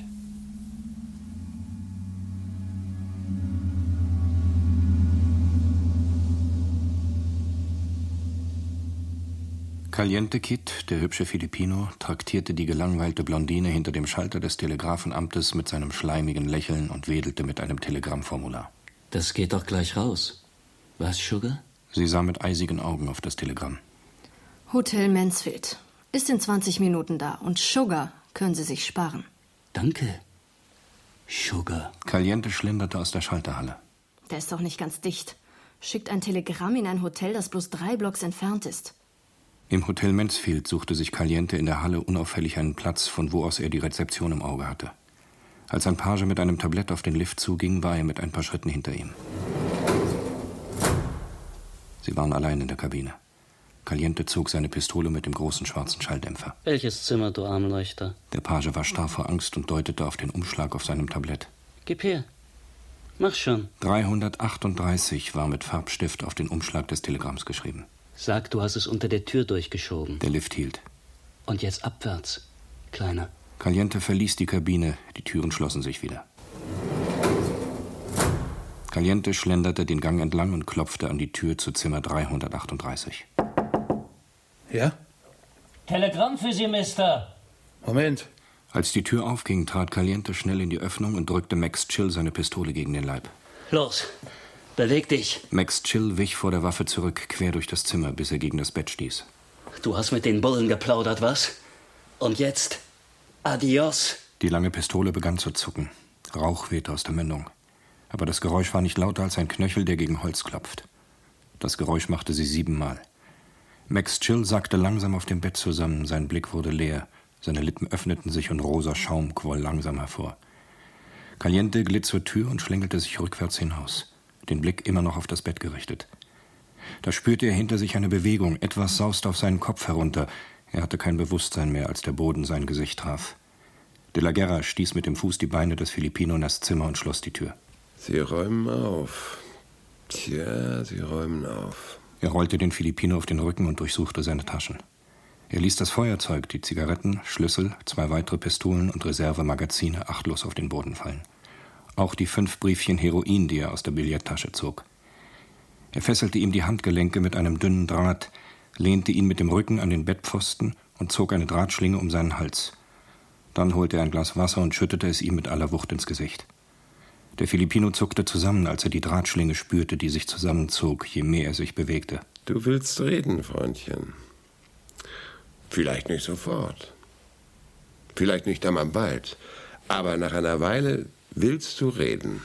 Caliente Kid, der hübsche Filipino, traktierte die gelangweilte Blondine hinter dem Schalter des Telegrafenamtes mit seinem schleimigen Lächeln und wedelte mit einem Telegrammformular. Das geht doch gleich raus. Was, Sugar? Sie sah mit eisigen Augen auf das Telegramm. Hotel Mansfield. Ist in zwanzig Minuten da. Und Sugar können Sie sich sparen. Danke. Sugar. Caliente schlenderte aus der Schalterhalle. Der ist doch nicht ganz dicht. Schickt ein Telegramm in ein Hotel, das bloß drei Blocks entfernt ist. Im Hotel Mansfield suchte sich Caliente in der Halle unauffällig einen Platz, von wo aus er die Rezeption im Auge hatte. Als ein Page mit einem Tablett auf den Lift zuging, war er mit ein paar Schritten hinter ihm. Sie waren allein in der Kabine. Caliente zog seine Pistole mit dem großen schwarzen Schalldämpfer. Welches Zimmer, du Armleuchter? Der Page war starr vor Angst und deutete auf den Umschlag auf seinem Tablett. Gib her. Mach schon. dreihundertachtunddreißig war mit Farbstift auf den Umschlag des Telegramms geschrieben. Sag, du hast es unter der Tür durchgeschoben. Der Lift hielt. Und jetzt abwärts, Kleiner. Caliente verließ die Kabine, die Türen schlossen sich wieder. Caliente schlenderte den Gang entlang und klopfte an die Tür zu Zimmer dreihundertachtunddreißig. Ja? Telegramm für Sie, Mister. Moment. Als die Tür aufging, trat Caliente schnell in die Öffnung und drückte Max Chill seine Pistole gegen den Leib. Los, beweg dich. Max Chill wich vor der Waffe zurück, quer durch das Zimmer, bis er gegen das Bett stieß. Du hast mit den Bullen geplaudert, was? Und jetzt? Adios. Die lange Pistole begann zu zucken. Rauch wehte aus der Mündung. Aber das Geräusch war nicht lauter als ein Knöchel, der gegen Holz klopft. Das Geräusch machte sie siebenmal. Max Chill sackte langsam auf dem Bett zusammen, sein Blick wurde leer, seine Lippen öffneten sich und rosa Schaum quoll langsam hervor. Caliente glitt zur Tür und schlängelte sich rückwärts hinaus, den Blick immer noch auf das Bett gerichtet. Da spürte er hinter sich eine Bewegung, etwas sauste auf seinen Kopf herunter. Er hatte kein Bewusstsein mehr, als der Boden sein Gesicht traf. De la Guerra stieß mit dem Fuß die Beine des Filipino in das Zimmer und schloss die Tür. Sie räumen auf. Tja, sie räumen auf. Er rollte den Filipino auf den Rücken und durchsuchte seine Taschen. Er ließ das Feuerzeug, die Zigaretten, Schlüssel, zwei weitere Pistolen und Reservemagazine achtlos auf den Boden fallen. Auch die fünf Briefchen Heroin, die er aus der Billardtasche zog. Er fesselte ihm die Handgelenke mit einem dünnen Draht, lehnte ihn mit dem Rücken an den Bettpfosten und zog eine Drahtschlinge um seinen Hals. Dann holte er ein Glas Wasser und schüttete es ihm mit aller Wucht ins Gesicht. Der Filipino zuckte zusammen, als er die Drahtschlinge spürte, die sich zusammenzog, je mehr er sich bewegte. Du willst reden, Freundchen. Vielleicht nicht sofort. Vielleicht nicht einmal bald. Aber nach einer Weile willst du reden.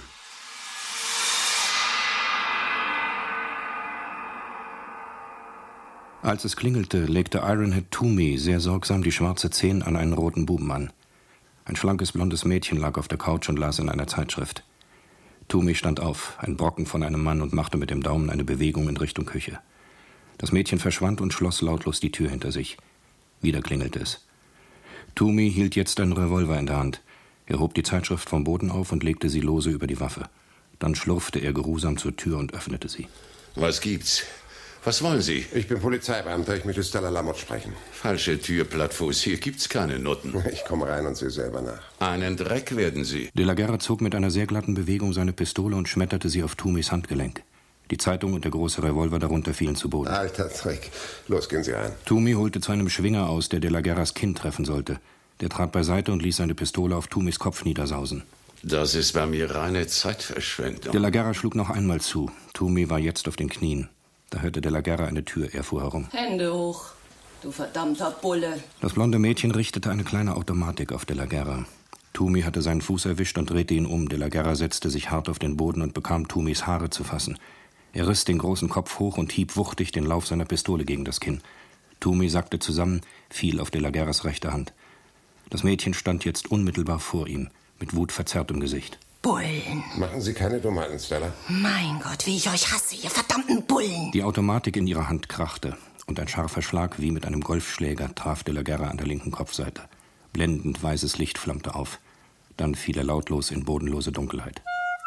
Als es klingelte, legte Ironhead Toomey sehr sorgsam die schwarze Zehn an einen roten Buben an. Ein schlankes, blondes Mädchen lag auf der Couch und las in einer Zeitschrift. Toomey stand auf, ein Brocken von einem Mann, und machte mit dem Daumen eine Bewegung in Richtung Küche. Das Mädchen verschwand und schloss lautlos die Tür hinter sich. Wieder klingelte es. Toomey hielt jetzt einen Revolver in der Hand. Er hob die Zeitschrift vom Boden auf und legte sie lose über die Waffe. Dann schlurfte er geruhsam zur Tür und öffnete sie. Was gibt's? Was wollen Sie? Ich bin Polizeibeamter, ich möchte Stella Lamott sprechen. Falsche Tür, Plattfuß. Hier gibt's keine Noten. Ich komme rein und sehe selber nach. Einen Dreck werden Sie. De la Guerra zog mit einer sehr glatten Bewegung seine Pistole und schmetterte sie auf Toomeys Handgelenk. Die Zeitung und der große Revolver darunter fielen zu Boden. Alter Dreck. Los, gehen Sie rein. Toomey holte zu einem Schwinger aus, der De la Guerras Kinn treffen sollte. Der trat beiseite und ließ seine Pistole auf Toomeys Kopf niedersausen. Das ist bei mir reine Zeitverschwendung. De la Guerra schlug noch einmal zu. Toomey war jetzt auf den Knien. Da hörte De la Guerra eine Tür, er fuhr herum. Hände hoch, du verdammter Bulle. Das blonde Mädchen richtete eine kleine Automatik auf De la Guerra. Toomey hatte seinen Fuß erwischt und drehte ihn um. De la Guerra setzte sich hart auf den Boden und bekam Toomeys Haare zu fassen. Er riss den großen Kopf hoch und hieb wuchtig den Lauf seiner Pistole gegen das Kinn. Toomey sackte zusammen, fiel auf De la Guerras rechte Hand. Das Mädchen stand jetzt unmittelbar vor ihm, mit wutverzerrtem Gesicht. Bullen. Machen Sie keine Dummheiten, Stella. Mein Gott, wie ich euch hasse, ihr verdammten Bullen. Die Automatik in ihrer Hand krachte und ein scharfer Schlag wie mit einem Golfschläger traf De la Guerra an der linken Kopfseite. Blendend weißes Licht flammte auf. Dann fiel er lautlos in bodenlose Dunkelheit.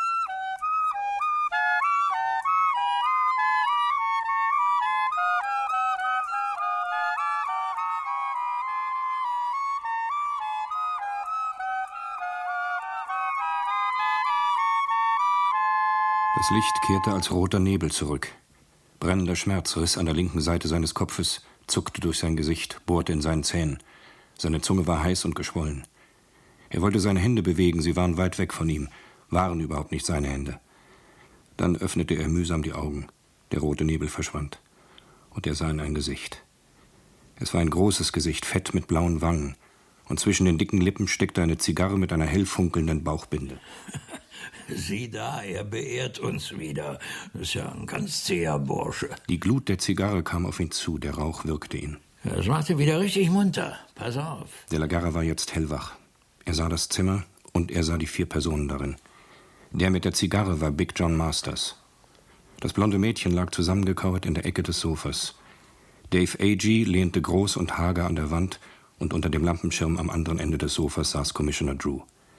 Das Licht kehrte als roter Nebel zurück. Brennender Schmerz riss an der linken Seite seines Kopfes, zuckte durch sein Gesicht, bohrte in seinen Zähnen. Seine Zunge war heiß und geschwollen. Er wollte seine Hände bewegen, sie waren weit weg von ihm, waren überhaupt nicht seine Hände. Dann öffnete er mühsam die Augen. Der rote Nebel verschwand. Und er sah in ein Gesicht. Es war ein großes Gesicht, fett mit blauen Wangen. Und zwischen den dicken Lippen steckte eine Zigarre mit einer hell funkelnden Bauchbinde. Sieh da, er beehrt uns wieder. Das ist ja ein ganz zäher Bursche. Die Glut der Zigarre kam auf ihn zu, der Rauch wirkte ihn. Das macht ihn wieder richtig munter. Pass auf. De la Guerra war jetzt hellwach. Er sah das Zimmer und er sah die vier Personen darin. Der mit der Zigarre war Big John Masters. Das blonde Mädchen lag zusammengekauert in der Ecke des Sofas. Dave Agee lehnte groß und hager an der Wand und unter dem Lampenschirm am anderen Ende des Sofas saß Commissioner Drew.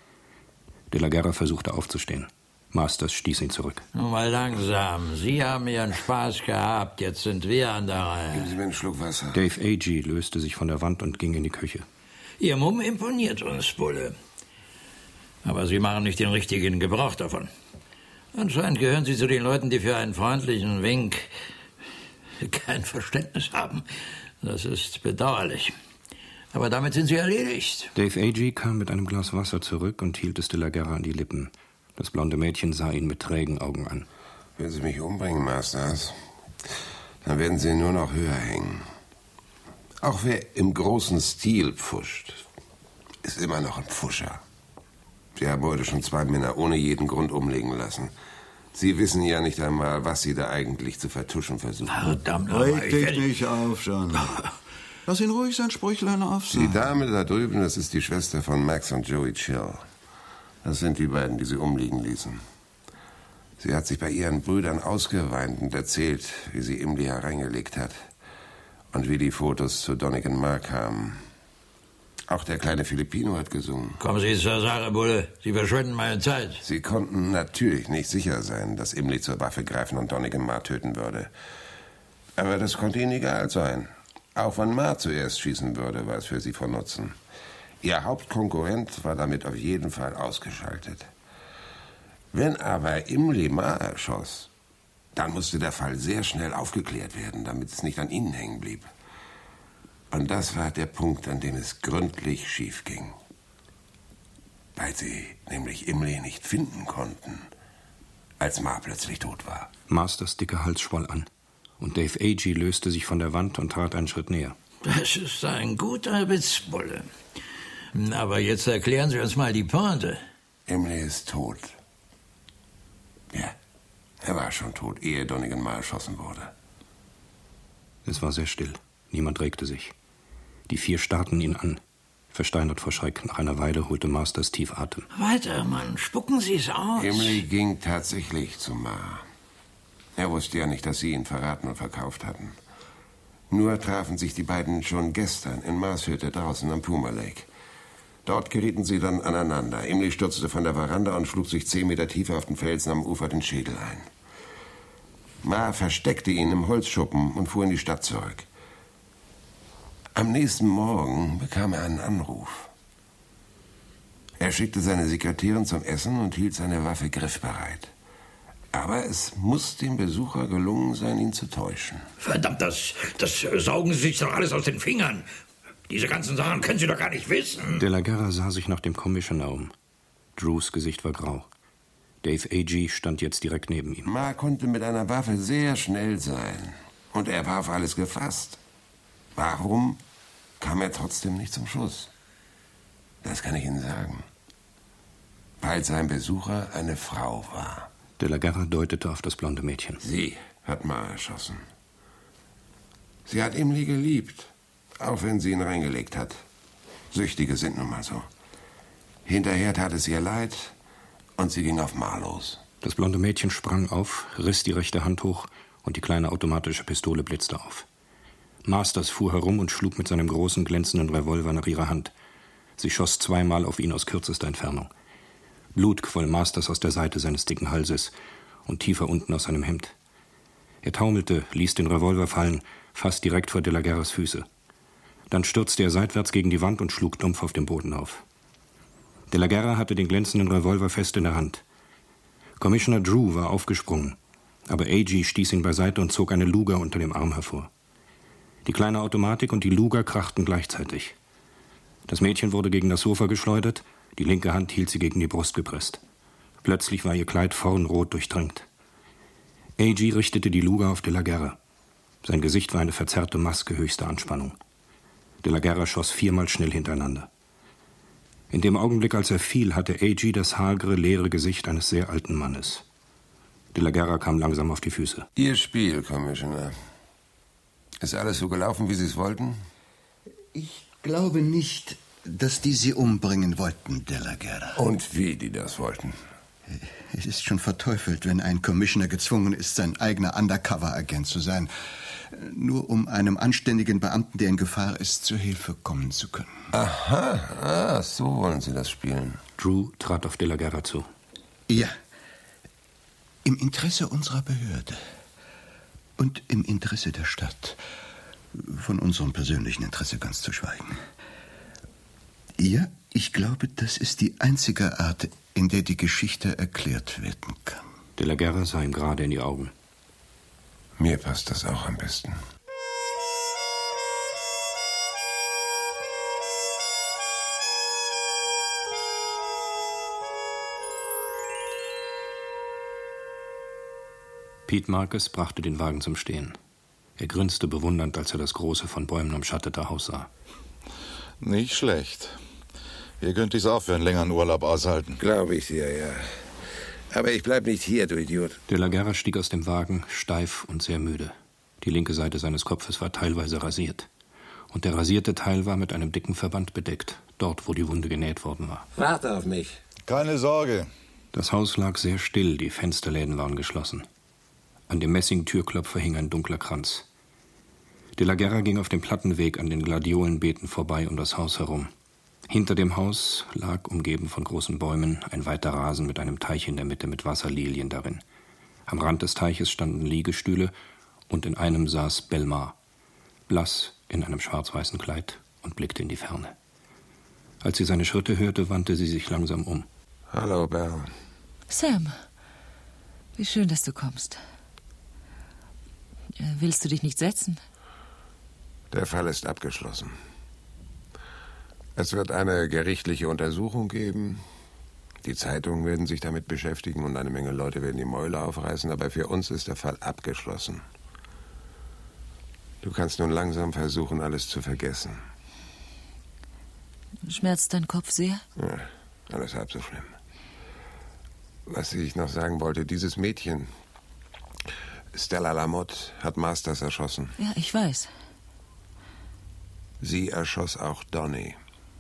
De la Guerra versuchte aufzustehen. Masters stieß ihn zurück. Nur mal langsam. Sie haben Ihren Spaß gehabt. Jetzt sind wir an der Reihe. Geben Sie mir einen Schluck Wasser. Dave Agee löste sich von der Wand und ging in die Küche. Ihr Mumm imponiert uns, Bulle. Aber Sie machen nicht den richtigen Gebrauch davon. Anscheinend gehören Sie zu den Leuten, die für einen freundlichen Wink kein Verständnis haben. Das ist bedauerlich. Aber damit sind Sie erledigt. Dave Agee kam mit einem Glas Wasser zurück und hielt es De la Guerra an die Lippen. Das blonde Mädchen sah ihn mit trägen Augen an. Wenn Sie mich umbringen, Masters, dann werden Sie nur noch höher hängen. Auch wer im großen Stil pfuscht, ist immer noch ein Pfuscher. Sie haben heute schon zwei Männer ohne jeden Grund umlegen lassen. Sie wissen ja nicht einmal, was Sie da eigentlich zu vertuschen versuchen. Verdammt, reg dich nicht auf, John. Lass ihn ruhig sein Sprüchlein aufsagen. Die Dame da drüben, das ist die Schwester von Max und Joey Chill. Das sind die beiden, die sie umliegen ließen. Sie hat sich bei ihren Brüdern ausgeweint und erzählt, wie sie Imli hereingelegt hat. Und wie die Fotos zu Donegan Ma kamen. Auch der kleine Filipino hat gesungen. Kommen Sie zur Sache, Bulle. Sie verschwenden meine Zeit. Sie konnten natürlich nicht sicher sein, dass Imli zur Waffe greifen und Donegan Ma töten würde. Aber das konnte ihnen egal sein. Auch wenn Ma zuerst schießen würde, war es für sie von Nutzen. Ihr Hauptkonkurrent war damit auf jeden Fall ausgeschaltet. Wenn aber Imli Ma erschoss, dann musste der Fall sehr schnell aufgeklärt werden, damit es nicht an ihnen hängen blieb. Und das war der Punkt, an dem es gründlich schief ging. Weil sie nämlich Imli nicht finden konnten, als Ma plötzlich tot war. Masters dicker Hals schwoll an. Und Dave Agee löste sich von der Wand und trat einen Schritt näher. Das ist ein guter Witz, Bulle. Aber jetzt erklären Sie uns mal die Pointe. Imli ist tot. Ja, er war schon tot, ehe Donegan Ma erschossen wurde. Es war sehr still. Niemand regte sich. Die vier starrten ihn an. Versteinert vor Schreck. Nach einer Weile holte Masters tief Atem. Weiter, Mann. Spucken Sie es aus. Imli ging tatsächlich zu Ma. Er wusste ja nicht, dass Sie ihn verraten und verkauft hatten. Nur trafen sich die beiden schon gestern in Mars Hütte draußen am Puma Lake. Dort gerieten sie dann aneinander. Imlay stürzte von der Veranda und schlug sich zehn Meter tiefer auf den Felsen am Ufer den Schädel ein. Ma versteckte ihn im Holzschuppen und fuhr in die Stadt zurück. Am nächsten Morgen bekam er einen Anruf. Er schickte seine Sekretärin zum Essen und hielt seine Waffe griffbereit. Aber es muss dem Besucher gelungen sein, ihn zu täuschen. Verdammt, das, das saugen Sie sich doch alles aus den Fingern. Diese ganzen Sachen können Sie doch gar nicht wissen. De la Guerra sah sich nach dem Commissioner um. Drews Gesicht war grau. Dave Agee stand jetzt direkt neben ihm. Ma konnte mit einer Waffe sehr schnell sein. Und er war auf alles gefasst. Warum kam er trotzdem nicht zum Schuss? Das kann ich Ihnen sagen. Weil sein Besucher eine Frau war. De la Guerra deutete auf das blonde Mädchen. Sie hat Ma erschossen. Sie hat Imlay geliebt, auch wenn sie ihn reingelegt hat. Süchtige sind nun mal so. Hinterher tat es ihr leid und sie ging auf Ma los. Das blonde Mädchen sprang auf, riss die rechte Hand hoch und die kleine automatische Pistole blitzte auf. Masters fuhr herum und schlug mit seinem großen, glänzenden Revolver nach ihrer Hand. Sie schoss zweimal auf ihn aus kürzester Entfernung. Blut quoll Masters aus der Seite seines dicken Halses und tiefer unten aus seinem Hemd. Er taumelte, ließ den Revolver fallen, fast direkt vor De la Guerras Füße. Dann stürzte er seitwärts gegen die Wand und schlug dumpf auf dem Boden auf. De la Guerra hatte den glänzenden Revolver fest in der Hand. Commissioner Drew war aufgesprungen, aber Agee stieß ihn beiseite und zog eine Luger unter dem Arm hervor. Die kleine Automatik und die Luger krachten gleichzeitig. Das Mädchen wurde gegen das Sofa geschleudert, die linke Hand hielt sie gegen die Brust gepresst. Plötzlich war ihr Kleid vorn rot durchtränkt. Agee richtete die Luger auf De la Guerra. Sein Gesicht war eine verzerrte Maske höchster Anspannung. De la Guerra schoss viermal schnell hintereinander. In dem Augenblick, als er fiel, hatte Agee das hagere, leere Gesicht eines sehr alten Mannes. De la Guerra kam langsam auf die Füße. Ihr Spiel, Commissioner. Ist alles so gelaufen, wie Sie es wollten? Ich glaube nicht, dass die Sie umbringen wollten, De la Guerra. Und wie die das wollten? Es ist schon verteufelt, wenn ein Commissioner gezwungen ist, sein eigener Undercover-Agent zu sein, nur um einem anständigen Beamten, der in Gefahr ist, zu Hilfe kommen zu können. Aha, ah, so wollen Sie das spielen. Drew trat auf De la Guerra zu. Ja, im Interesse unserer Behörde und im Interesse der Stadt, von unserem persönlichen Interesse ganz zu schweigen. Ja, ich glaube, das ist die einzige Art, in der die Geschichte erklärt werden kann. De la Guerra sah ihm gerade in die Augen. Mir passt das auch am besten. Pete Marcus brachte den Wagen zum Stehen. Er grinste bewundernd, als er das große, von Bäumen umschattete Haus sah. Nicht schlecht. Hier könnte ich es auch für einen längeren Urlaub aushalten. Glaube ich dir, ja. Aber ich bleib nicht hier, du Idiot. De la Guerra stieg aus dem Wagen, steif und sehr müde. Die linke Seite seines Kopfes war teilweise rasiert. Und der rasierte Teil war mit einem dicken Verband bedeckt, dort, wo die Wunde genäht worden war. Warte auf mich. Keine Sorge. Das Haus lag sehr still, die Fensterläden waren geschlossen. An dem Messingtürklopfer hing ein dunkler Kranz. De la Guerra ging auf dem Plattenweg an den Gladiolenbeeten vorbei um das Haus herum. Hinter dem Haus lag, umgeben von großen Bäumen, ein weiter Rasen mit einem Teich in der Mitte mit Wasserlilien darin. Am Rand des Teiches standen Liegestühle und in einem saß Belmar, blass in einem schwarz-weißen Kleid und blickte in die Ferne. Als sie seine Schritte hörte, wandte sie sich langsam um. Hallo, Belle. Sam, wie schön, dass du kommst. Willst du dich nicht setzen? Der Fall ist abgeschlossen. Es wird eine gerichtliche Untersuchung geben. Die Zeitungen werden sich damit beschäftigen und eine Menge Leute werden die Mäuler aufreißen, aber für uns ist der Fall abgeschlossen. Du kannst nun langsam versuchen, alles zu vergessen. Schmerzt dein Kopf sehr? Ja, alles halb so schlimm. Was ich noch sagen wollte, dieses Mädchen, Stella Lamotte, hat Masters erschossen. Ja, ich weiß. Sie erschoss auch Donny.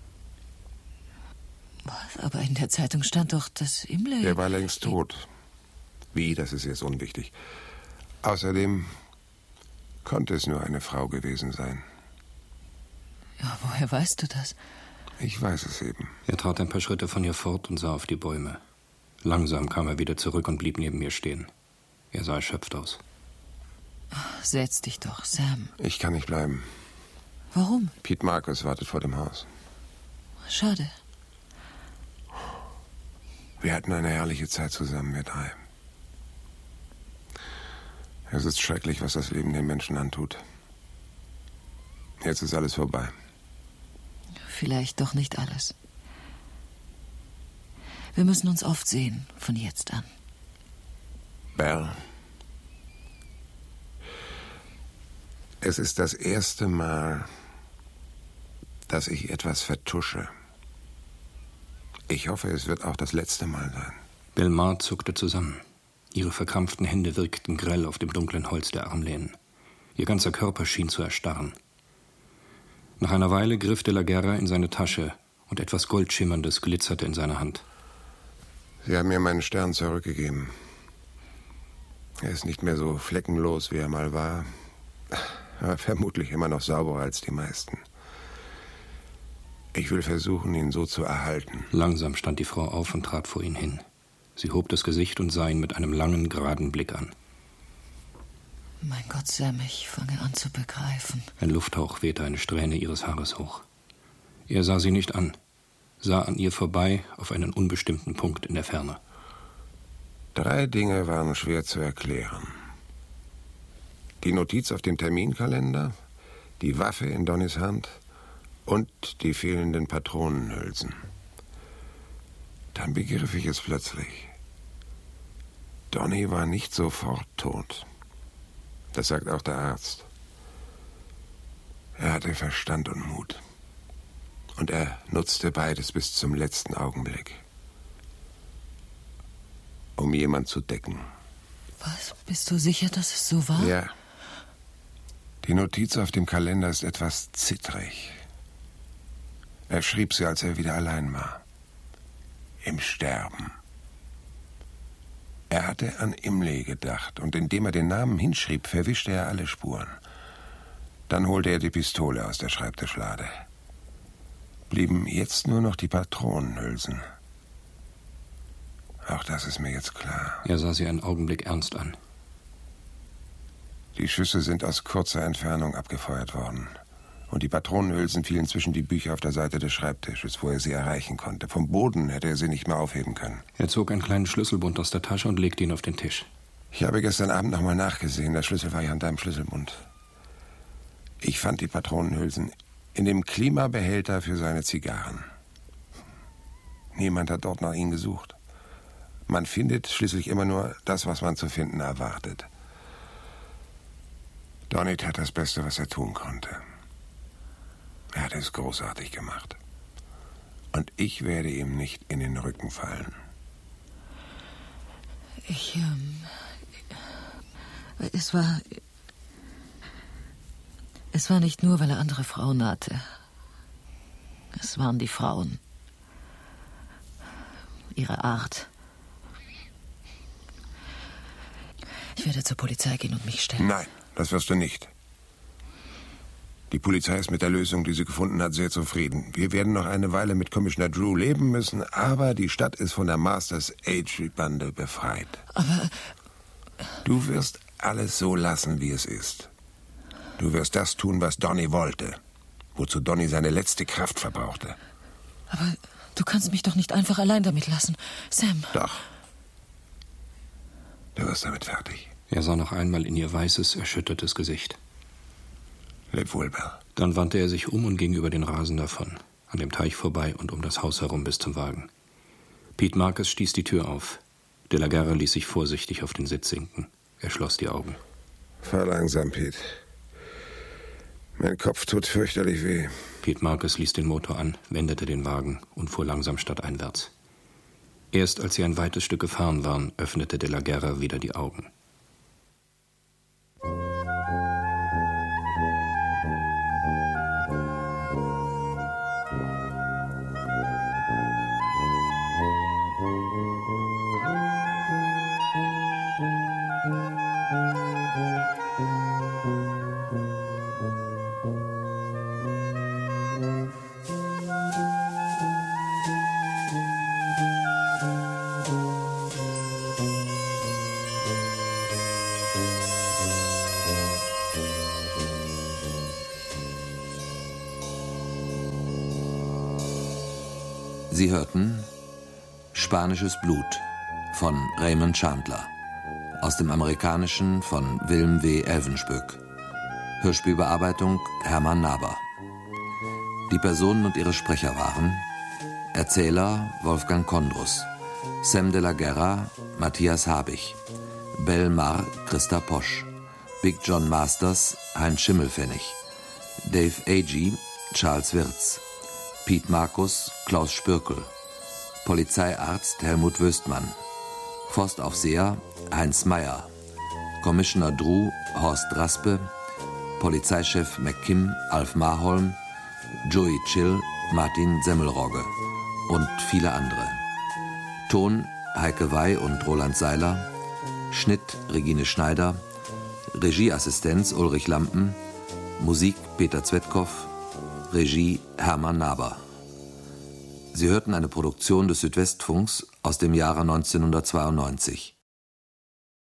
Was? Aber in der Zeitung stand doch, dass Imlay... Der war längst tot. Wie, das ist jetzt unwichtig. Außerdem Konnte es nur eine Frau gewesen sein? Ja, woher weißt du das? Ich weiß es eben. Er trat ein paar Schritte von ihr fort und sah auf die Bäume. Langsam kam er wieder zurück und blieb neben mir stehen. Er sah erschöpft aus. Setz dich doch, Sam. Ich kann nicht bleiben. Warum? Pete Marcus wartet vor dem Haus. Schade. Wir hatten eine herrliche Zeit zusammen, wir drei. Es ist schrecklich, was das Leben den Menschen antut. Jetzt ist alles vorbei. Vielleicht doch nicht alles. Wir müssen uns oft sehen, von jetzt an. Belle, es ist das erste Mal, dass ich etwas vertusche. Ich hoffe, es wird auch das letzte Mal sein. Bellemare zuckte zusammen. Ihre verkrampften Hände wirkten grell auf dem dunklen Holz der Armlehnen. Ihr ganzer Körper schien zu erstarren. Nach einer Weile griff de la Guerra in seine Tasche und etwas Goldschimmerndes glitzerte in seiner Hand. Sie haben mir meinen Stern zurückgegeben. Er ist nicht mehr so fleckenlos, wie er mal war, aber vermutlich immer noch sauberer als die meisten. Ich will versuchen, ihn so zu erhalten. Langsam stand die Frau auf und trat vor ihn hin. Sie hob das Gesicht und sah ihn mit einem langen, geraden Blick an. Mein Gott, Sam, ich fange an zu begreifen. Ein Lufthauch wehte eine Strähne ihres Haares hoch. Er sah sie nicht an, sah an ihr vorbei auf einen unbestimmten Punkt in der Ferne. Drei Dinge waren schwer zu erklären. Die Notiz auf dem Terminkalender, die Waffe in Donnys Hand und die fehlenden Patronenhülsen. Dann begriff ich es plötzlich. Donny war nicht sofort tot. Das sagt auch der Arzt. Er hatte Verstand und Mut. Und er nutzte beides bis zum letzten Augenblick. Um jemand zu decken. Was? Bist du sicher, dass es so war? Ja. Die Notiz auf dem Kalender ist etwas zittrig. Er schrieb sie, als er wieder allein war. Im Sterben. Er hatte an Imlay gedacht, und indem er den Namen hinschrieb, verwischte er alle Spuren. Dann holte er die Pistole aus der Schreibtischlade. Blieben jetzt nur noch die Patronenhülsen. Auch das ist mir jetzt klar. Er sah sie einen Augenblick ernst an. Die Schüsse sind aus kurzer Entfernung abgefeuert worden. Und die Patronenhülsen fielen zwischen die Bücher auf der Seite des Schreibtisches, wo er sie erreichen konnte. Vom Boden hätte er sie nicht mehr aufheben können. Er zog einen kleinen Schlüsselbund aus der Tasche und legte ihn auf den Tisch. Ich habe gestern Abend noch mal nachgesehen. Der Schlüssel war ja an deinem Schlüsselbund. Ich fand die Patronenhülsen in dem Klimabehälter für seine Zigarren. Niemand hat dort nach ihnen gesucht. Man findet schließlich immer nur das, was man zu finden erwartet. Donny tat das Beste, was er tun konnte. Er hat es großartig gemacht. Und ich werde ihm nicht in den Rücken fallen. Ich, ähm... Es war... Es war nicht nur, weil er andere Frauen hatte. Es waren die Frauen. Ihre Art. Ich werde zur Polizei gehen und mich stellen. Nein, das wirst du nicht. Die Polizei ist mit der Lösung, die sie gefunden hat, sehr zufrieden. Wir werden noch eine Weile mit Commissioner Drew leben müssen, aber die Stadt ist von der Masters Age-Bande befreit. Aber... Du wirst alles so lassen, wie es ist. Du wirst das tun, was Donny wollte. Wozu Donny seine letzte Kraft verbrauchte. Aber du kannst mich doch nicht einfach allein damit lassen, Sam. Doch. Du wirst damit fertig. Er sah noch einmal in ihr weißes, erschüttertes Gesicht. Leb wohl, Belle. Dann wandte er sich um und ging über den Rasen davon, an dem Teich vorbei und um das Haus herum bis zum Wagen. Pete Marcus stieß die Tür auf. De la Guerra ließ sich vorsichtig auf den Sitz sinken. Er schloss die Augen. Fahr langsam, Pete. Mein Kopf tut fürchterlich weh. Pete Marcus ließ den Motor an, wendete den Wagen und fuhr langsam stadteinwärts. Erst als sie ein weites Stück gefahren waren, öffnete de la Guerra wieder die Augen. Sie hörten Spanisches Blut von Raymond Chandler, aus dem Amerikanischen von Willem W. Elvenspöck, Hörspielbearbeitung Hermann Naber. Die Personen und ihre Sprecher waren Erzähler Wolfgang Kondrus, Sam de la Guerra Matthias Habich, Belle Mar Christa Posch, Big John Masters Heinz Schimmelpfennig, Dave Agee Charles Wirz, Piet Markus Klaus Spürkel, Polizeiarzt Helmut Wöstmann, Forstaufseher Heinz Meyer, Commissioner Drew Horst Raspe, Polizeichef McKim Alf Marholm, Joey Chill Martin Semmelrogge und viele andere. Ton Heike Wey und Roland Seiler, Schnitt Regine Schneider, Regieassistenz Ulrich Lampen, Musik Peter Zwetkow, Regie Hermann Naber. Sie hörten eine Produktion des Südwestfunks aus dem Jahre neunzehnhundertzweiundneunzig.